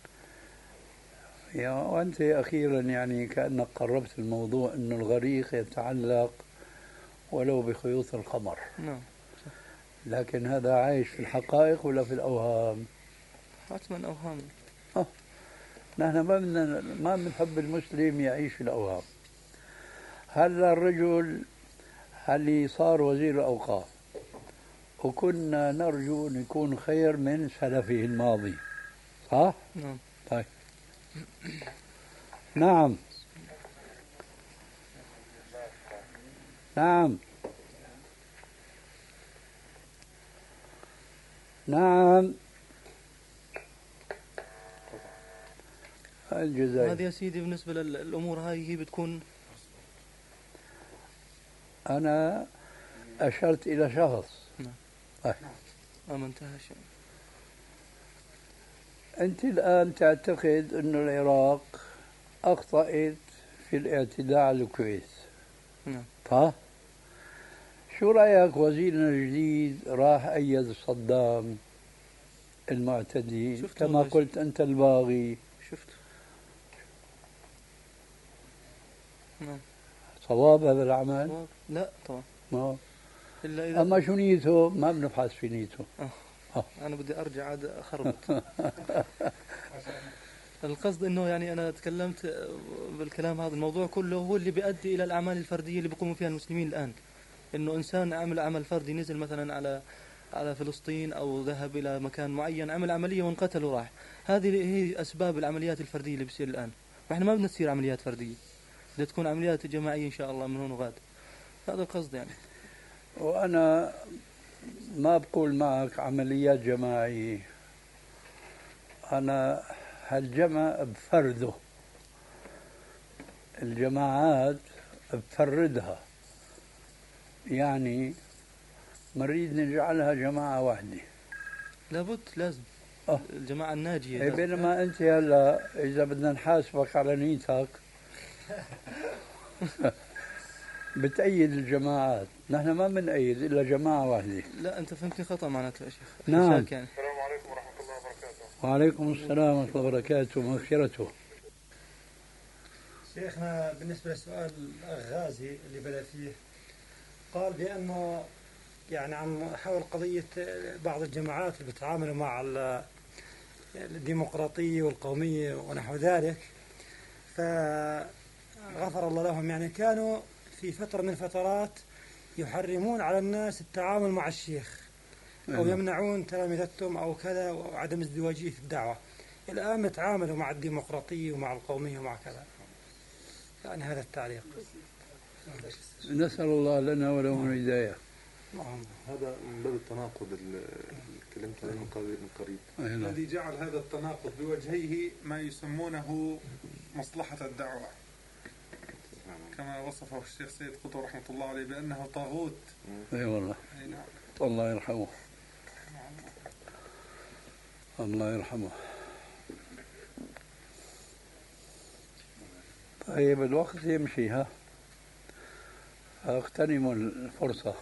يا وأنت أخيرا يعني كأنك قربت الموضوع أنه الغريق يتعلق ولو بخيوط القمر.
نعم.
لكن هذا عايش في الحقائق ولا في الأوهام؟
حتما أوهام.
نحن ما بنحب المسلم يعيش في الأوهام. هلا الرجل اللي صار وزير الأوقاف وكنا نرجو أن يكون خير من سلفه الماضي، صح؟
نعم.
طيب. نعم. نعم. نعم. الجزائر.
هذه يا سيدي بالنسبة للأمور هاي هي بتكون.
أنا أشرت إلى شخص.
نعم.
طيب.
ما انتهى شيء.
أنت الآن تعتقد أن العراق أخطأت في الاعتداء على الكويت.
نعم.
صح؟ شو رأيك وزيرنا الجديد راح أيد صدام المعتدي كما قلت أنت الباغي؟
شفت. نعم.
صواب هذا العمل؟
صواب. لا طبعا.
ما
إلا إذا
أما شو نيته ما بنبحث في نيته.
أنا بدي أرجع عاد أخربط. القصد إنه يعني أنا تكلمت بالكلام هذا الموضوع كله هو اللي بيؤدي إلى الأعمال الفردية اللي بيقوموا فيها المسلمين الآن. إنه إنسان عمل عمل فردي نزل مثلا على فلسطين أو ذهب إلى مكان معين عمل عملية وانقتل وراح. هذه هي أسباب العمليات الفردية اللي بتصير الآن. فإحنا ما بدنا تصير عمليات فردية، بدها تكون عمليات جماعية إن شاء الله من هون وغاد. هذا القصد يعني.
وأنا ما بقول معك عمليات جماعية، أنا هالجمع بفرده، الجماعات بفردها، يعني نريد نجعلها جماعة واحدة.
لابد لازم الجماعة الناجية.
بينما أنت هلا إذا بدنا نحاسبك على نيتك بتأيد الجماعات، نحن ما بنأيد إلا جماعة واحدة.
لا أنت فهمتني خطأ معناته يا شيخ.
نعم.
يعني.
السلام عليكم ورحمة الله وبركاته.
وعليكم السلام ورحمة الله وبركاته ومغفرته.
شيخنا بالنسبة للسؤال الغازي اللي بدأ فيه، قال بأنه يعني عن حول قضية بعض الجماعات اللي بتعاملوا مع الديمقراطية والقومية ونحو ذلك، فغفر الله لهم يعني كانوا في فترة من فترات يحرمون على الناس التعامل مع الشيخ أو يمنعون تلامذتهم أو كذا وعدم ازدواجية في الدعوة. الآن يتعاملوا مع الديمقراطية ومع القومية ومع كذا. يعني هذا التعليق.
نسأل الله لنا ولهم الهداية.
هذا من باب التناقض اللي تكلمت عليه من قريب.
الذي جعل هذا التناقض بوجهيه ما يسمونه مصلحة الدعوة، كما وصفه الشيخ سيد قطب رحمة الله عليه بأنه طاغوت.
اي والله.
نعم.
الله يرحمه. الله يرحمه. طيب الوقت يمشي، ها اغتنموا الفرصة.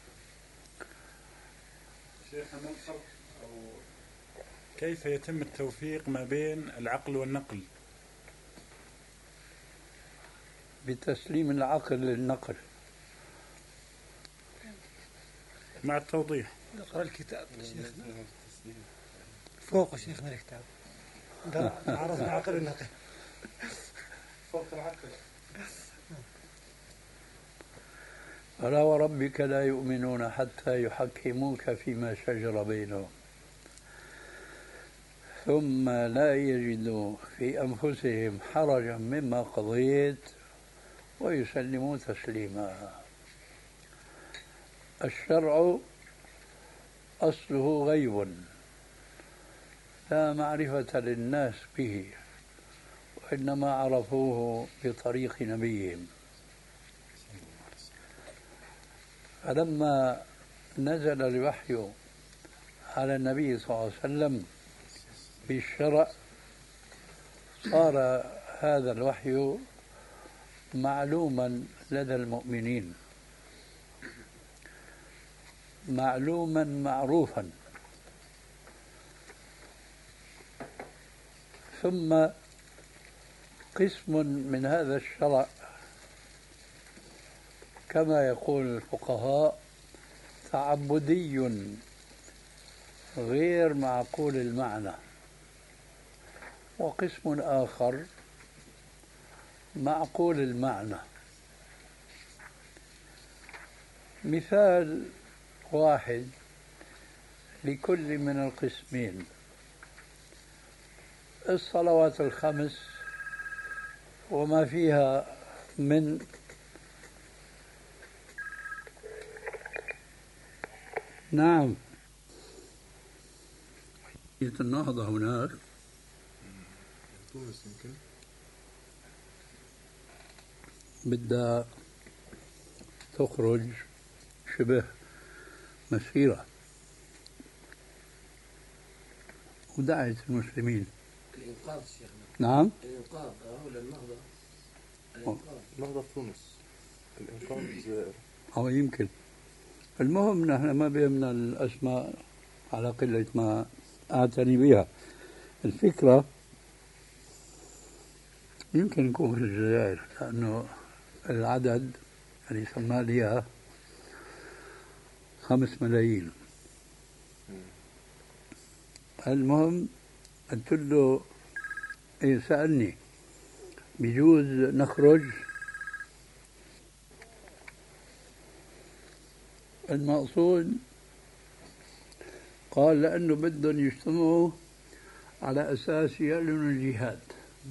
شيخنا ما الفرق أو كيف يتم التوفيق ما بين العقل والنقل؟
بتسليم العقل للنقل
مع التوضيح.
اقرأ الكتاب شيخنا فوق شيخنا الكتاب عرضنا عقل النقل
فوق العقل.
فلا وربك لا يؤمنون حتى يحكموك فيما شجر بينهم ثم لا يجدوا في أنفسهم حرجا مما قضيت ويسلموا تسليما. الشرع أصله غيب لا معرفة للناس به، وإنما عرفوه بطريق نبيهم. فلما نزل الوحي على النبي صلى الله عليه وسلم بالشرع صار هذا الوحي معلوما لدى المؤمنين، معلوما معروفا. ثم قسم من هذا الشرع كما يقول الفقهاء تعبدي غير معقول المعنى، وقسم آخر معقول المعنى. مثال واحد لكل من القسمين: الصلوات الخمس وما فيها من نعم النهضة هناك
تونس يمكن
بدها تخرج شبه مسيرة ودعت المسلمين.
الإنقاذ شيخنا.
نعم
الإنقاذ ولا النهضة؟
النهضة في تونس، الإنقاذ الجزائر.
أو يمكن. المهم نحن ما بيهمنا الأسماء على قلة ما أعتني بها. الفكرة يمكن يكون في الجزائر، لأنه العدد اللي سماه ليها 5 ملايين. المهم قلت له إيه، سألني بيجوز نخرج؟ المقصود قال لأنه بدهم يجتمعوا على أساس يعلنوا الجهاد.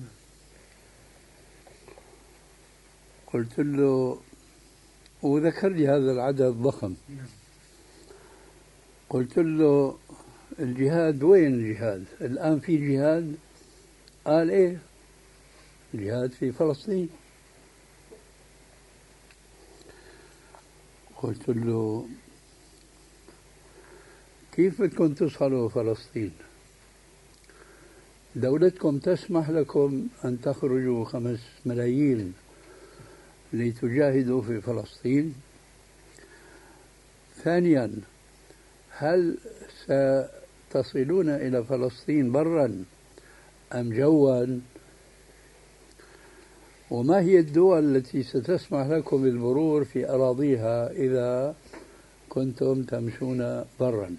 قلت له وذكر لي هذا العدد الضخم. قلت له الجهاد وين الجهاد؟ الآن في جهاد؟ قال إيه، الجهاد في فلسطين. قلت له كيف بدكم تصلوا فلسطين؟ دولتكم تسمح لكم أن تخرجوا 5 ملايين لتجاهدوا في فلسطين؟ ثانيا، هل ستصلون إلى فلسطين برا أم جوا؟ وما هي الدول التي ستسمح لكم بالمرور في أراضيها إذا كنتم تمشون برا؟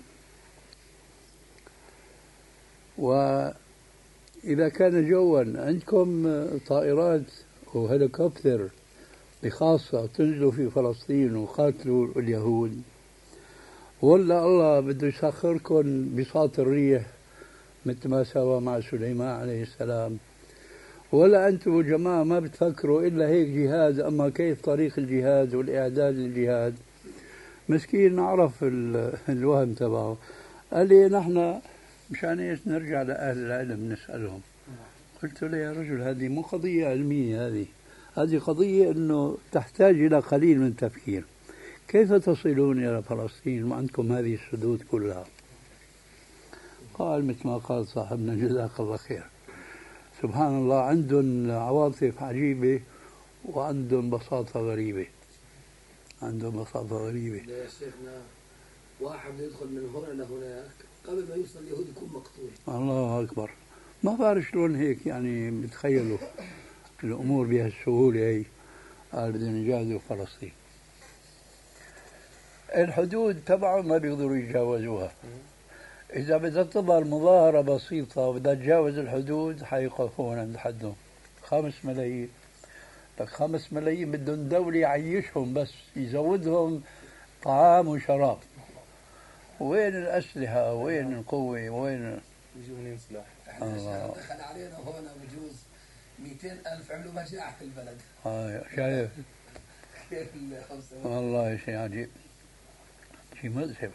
وإذا كان جوا عندكم طائرات وهليكوبتر بخاصة تنزلوا في فلسطين وقاتلوا اليهود، ولا الله بده يسخركم بساط الريح مثل ما سوى مع سليمان عليه السلام؟ ولا أنتم جماعة ما بتفكروا إلا هيك جهاد؟ أما كيف طريق الجهاد والإعداد للجهاد؟ مسكين عرف الوهم تبعه. قال لي نحن مشان إيش نرجع لأهل العلم نسألهم. قلت له يا رجل هذه مو قضية علمية، هذه قضية أنه تحتاج إلى قليل من التفكير. كيف تصلون إلى فلسطين وعندكم هذه السدود كلها؟ قال مثل ما قال صاحبنا جزاك الله خير، سبحان الله عندهم عواطف عجيبة وعندهم بساطة غريبة. عندهم بساطة غريبة.
يا شيخنا واحد يدخل من هنا لهناك قبل ما يوصل اليهود يكون مقتول.
الله أكبر. ما بعرف شلون هيك يعني بتخيلوا الأمور بهالسهولة هي. قال بدهم يجاهدوا فلسطين. الحدود تبعهم ما بيقدروا يتجاوزوها. إذا بدها تظهر مظاهرة بسيطة وبدها تجاوز الحدود حيوقفون عند حدهم. 5 ملايين. لك 5 ملايين بدهم دولة يعيشهم بس يزودهم طعام وشراب. وين الأسلحة؟ وين القوة؟ وين
يجوا منين سلاح؟
يعني الشيخ دخل علينا وهنا بجوز 200,000 عملوا مجاعة في البلد.
شايف
كيف
والله شيء عجيب، شيء مؤسف.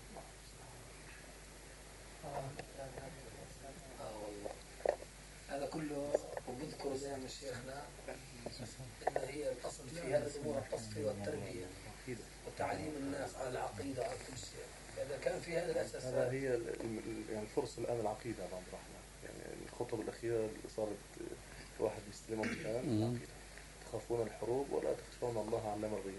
والله هذا كله وبذكر زي ما شيخنا ان هي الاصل في هذه الامور التصفيه والتربيه وتعليم الناس على العقيده وعلى كل شيء. اذا كان في هذه الاساسات
هذا هي يعني الفرصه الان العقيده يا عبد الرحمن. يعني الخطب الاخيره اللي صارت واحد يستلمها الان العقيده. تخافون الحروب ولا تخشون الله علم الغيب.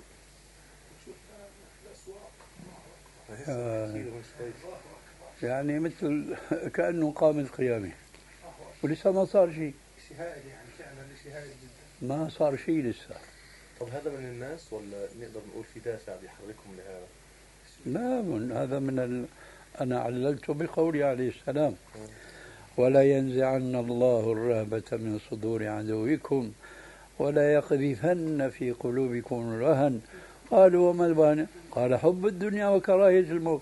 يعني مثل كأنه قامت قيامه ولسه ما صار شيء.
شهائد يعني فعلا شهائد جدا.
ما صار شيء لسه.
طب هذا من الناس ولا نقدر نقول في دافع بيحركهم لهذا؟
لا، هذا أنا عللت بقولي عليه السلام: ولا ينزعن الله الرهبة من صدور عدوكم ولا يقذفن في قلوبكم الوهن. قالوا وما الوهن؟ قال حب الدنيا وكراهية الموت.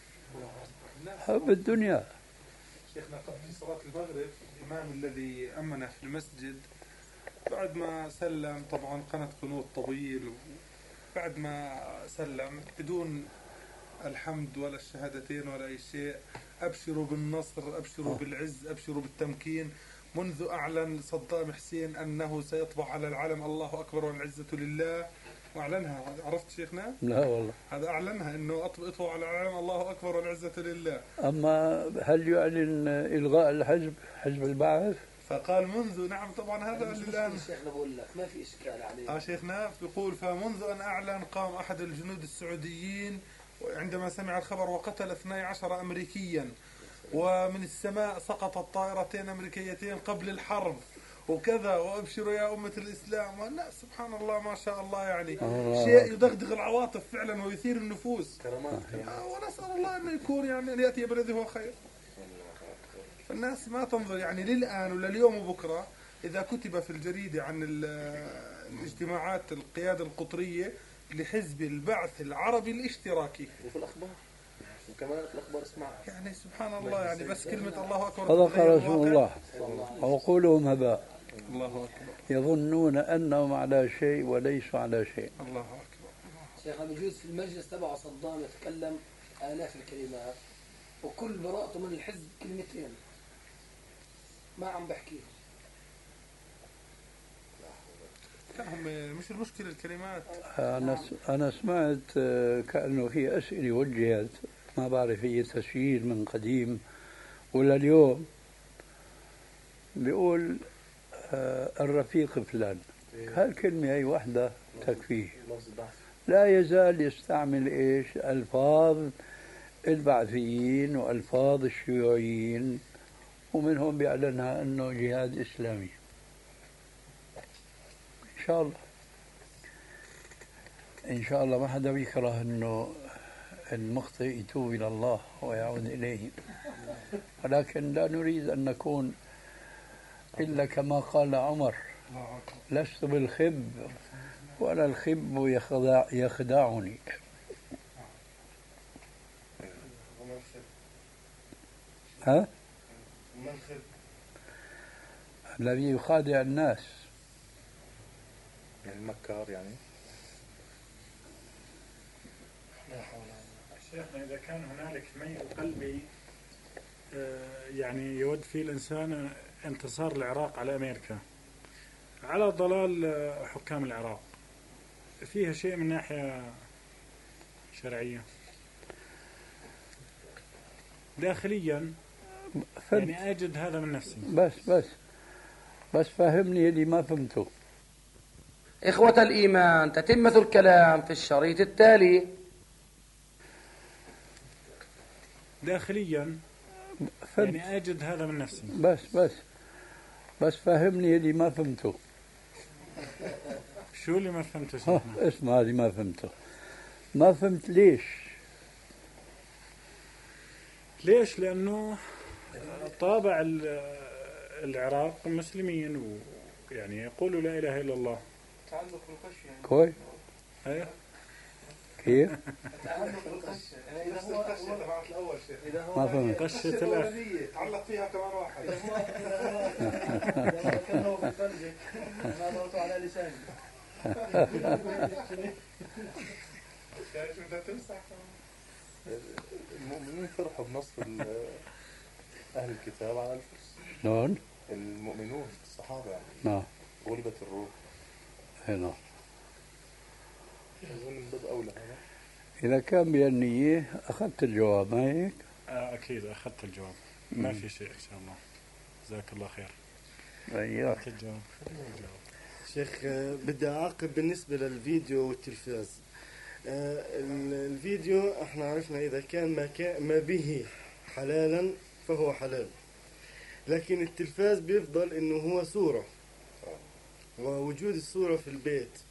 حب الدنيا.
شيخنا قبل صلاة المغرب الإمام الذي أمنا في المسجد بعد ما سلم طبعا قنوت طويل، بعد ما سلم بدون الحمد ولا الشهادتين ولا أي شيء: أبشروا بالنصر، أبشروا بالعز، أبشروا بالتمكين. منذ أعلن صدام حسين أنه سيطبع على العلم الله أكبر والعزة لله، وأعلنها. عرفت شيخنا؟
لا والله.
هذا أعلنها أنه أطبع على العلم الله أكبر والعزة لله.
أما هل يعلن إلغاء الحزب، حزب البعث؟
فقال منذ، نعم طبعا هذا الآن
شيخنا بقول لك ما في إشكال عليه.
شيخنا بيقول: فمنذ أن أعلن قام أحد الجنود السعوديين عندما سمع الخبر وقتل 12 أمريكيا، ومن السماء سقطت طائرتين أمريكيتين قبل الحرب وكذا، وأبشروا يا أمة الإسلام. والناس سبحان الله ما شاء الله، يعني شيء يدغدغ العواطف فعلا ويثير النفوس.
كرامات.
ونسأل الله أنه يكون يعني أن يأتي بالذي هو خير. فالناس ما تنظر يعني للآن ولا اليوم وبكرة. إذا كتب في الجريدة عن الاجتماعات القيادة القطرية لحزب البعث العربي الاشتراكي،
وفي الأخبار وكمان في الأخبار اسمعها،
يعني سبحان الله، يعني بس كلمة الله أكبر.
صدق رسول الله وقولهم هباء.
الله أكبر.
يظنون أنهم على شيء وليسوا على شيء.
الله أكبر.
شيخنا بجوز في المجلس تبع صدام يتكلم آلاف الكلمات وكل براءته من الحزب كلمتين ما عم بحكيه.
مش المشكلة الكلمات.
أنا سمعت كأنه في أسئلة وجهت، ما بعرف هي تسجيل من قديم ولا اليوم، بيقول الرفيق فلان. هالكلمة أي وحدة تكفيه. لا يزال يستعمل إيش؟ ألفاظ البعثيين وألفاظ الشيوعيين، ومنهم بيعلنها أنه جهاد إسلامي. إن شاء الله إن شاء الله ما حدا بيكره أنه المخطئ يتوب إلى الله ويعود إليه، ولكن لا نريد أن نكون إلا كما قال عمر: لست بالخب ولا الخب يخدعني. ها؟ الذي يخادع الناس،
يعني المكار يعني.
شيخنا إذا كان هنالك ميل قلبي يعني يود فيه الإنسان انتصار العراق على أمريكا على ضلال حكام العراق، فيها شيء من ناحية شرعية داخليا، يعني أجد هذا من نفسي.
بس فهمني اللي ما فهمته.
إخوة الإيمان، تتمة الكلام في الشريط التالي.
داخليا يعني أجد هذا من نفسي.
بس فهمني اللي ما فهمته.
شو اللي ما فهمته؟
اسمع، اللي ما فهمته. ما فهمت
ليش؟ لأنه طابع العراق مسلمين ويعني يقولوا لا إله إلا الله.
كويس.
أيه.
كيف؟
تعلق القش يعني
نفس القشة تبعت الأول شيخ.
إذا هو
ما فهمت.
قشة الأخ
تعلق فيها كمان واحد.
إذا هو كأنه بقلبك ما ضغط على لساني.
شايف بدها تمسح.
المؤمنين فرحوا بنصر أهل الكتاب على الفرس.
شلون؟
المؤمنون الصحابة يعني
نعم.
غلبت الروم.
نعم.
أظن من باب أولى هذا.
إذا كان بهالنية أخذت الجواب، ما هيك؟
أكيد أخذت الجواب، ما في شيء إن شاء الله. جزاك الله خير.
أيوه.
أخذت الجواب.
شيخ بدي أعقب بالنسبة للفيديو والتلفاز. الفيديو احنا عرفنا إذا كان ما به حلالا فهو حلال، لكن التلفاز بيفضل إنه هو صورة، ووجود الصورة في البيت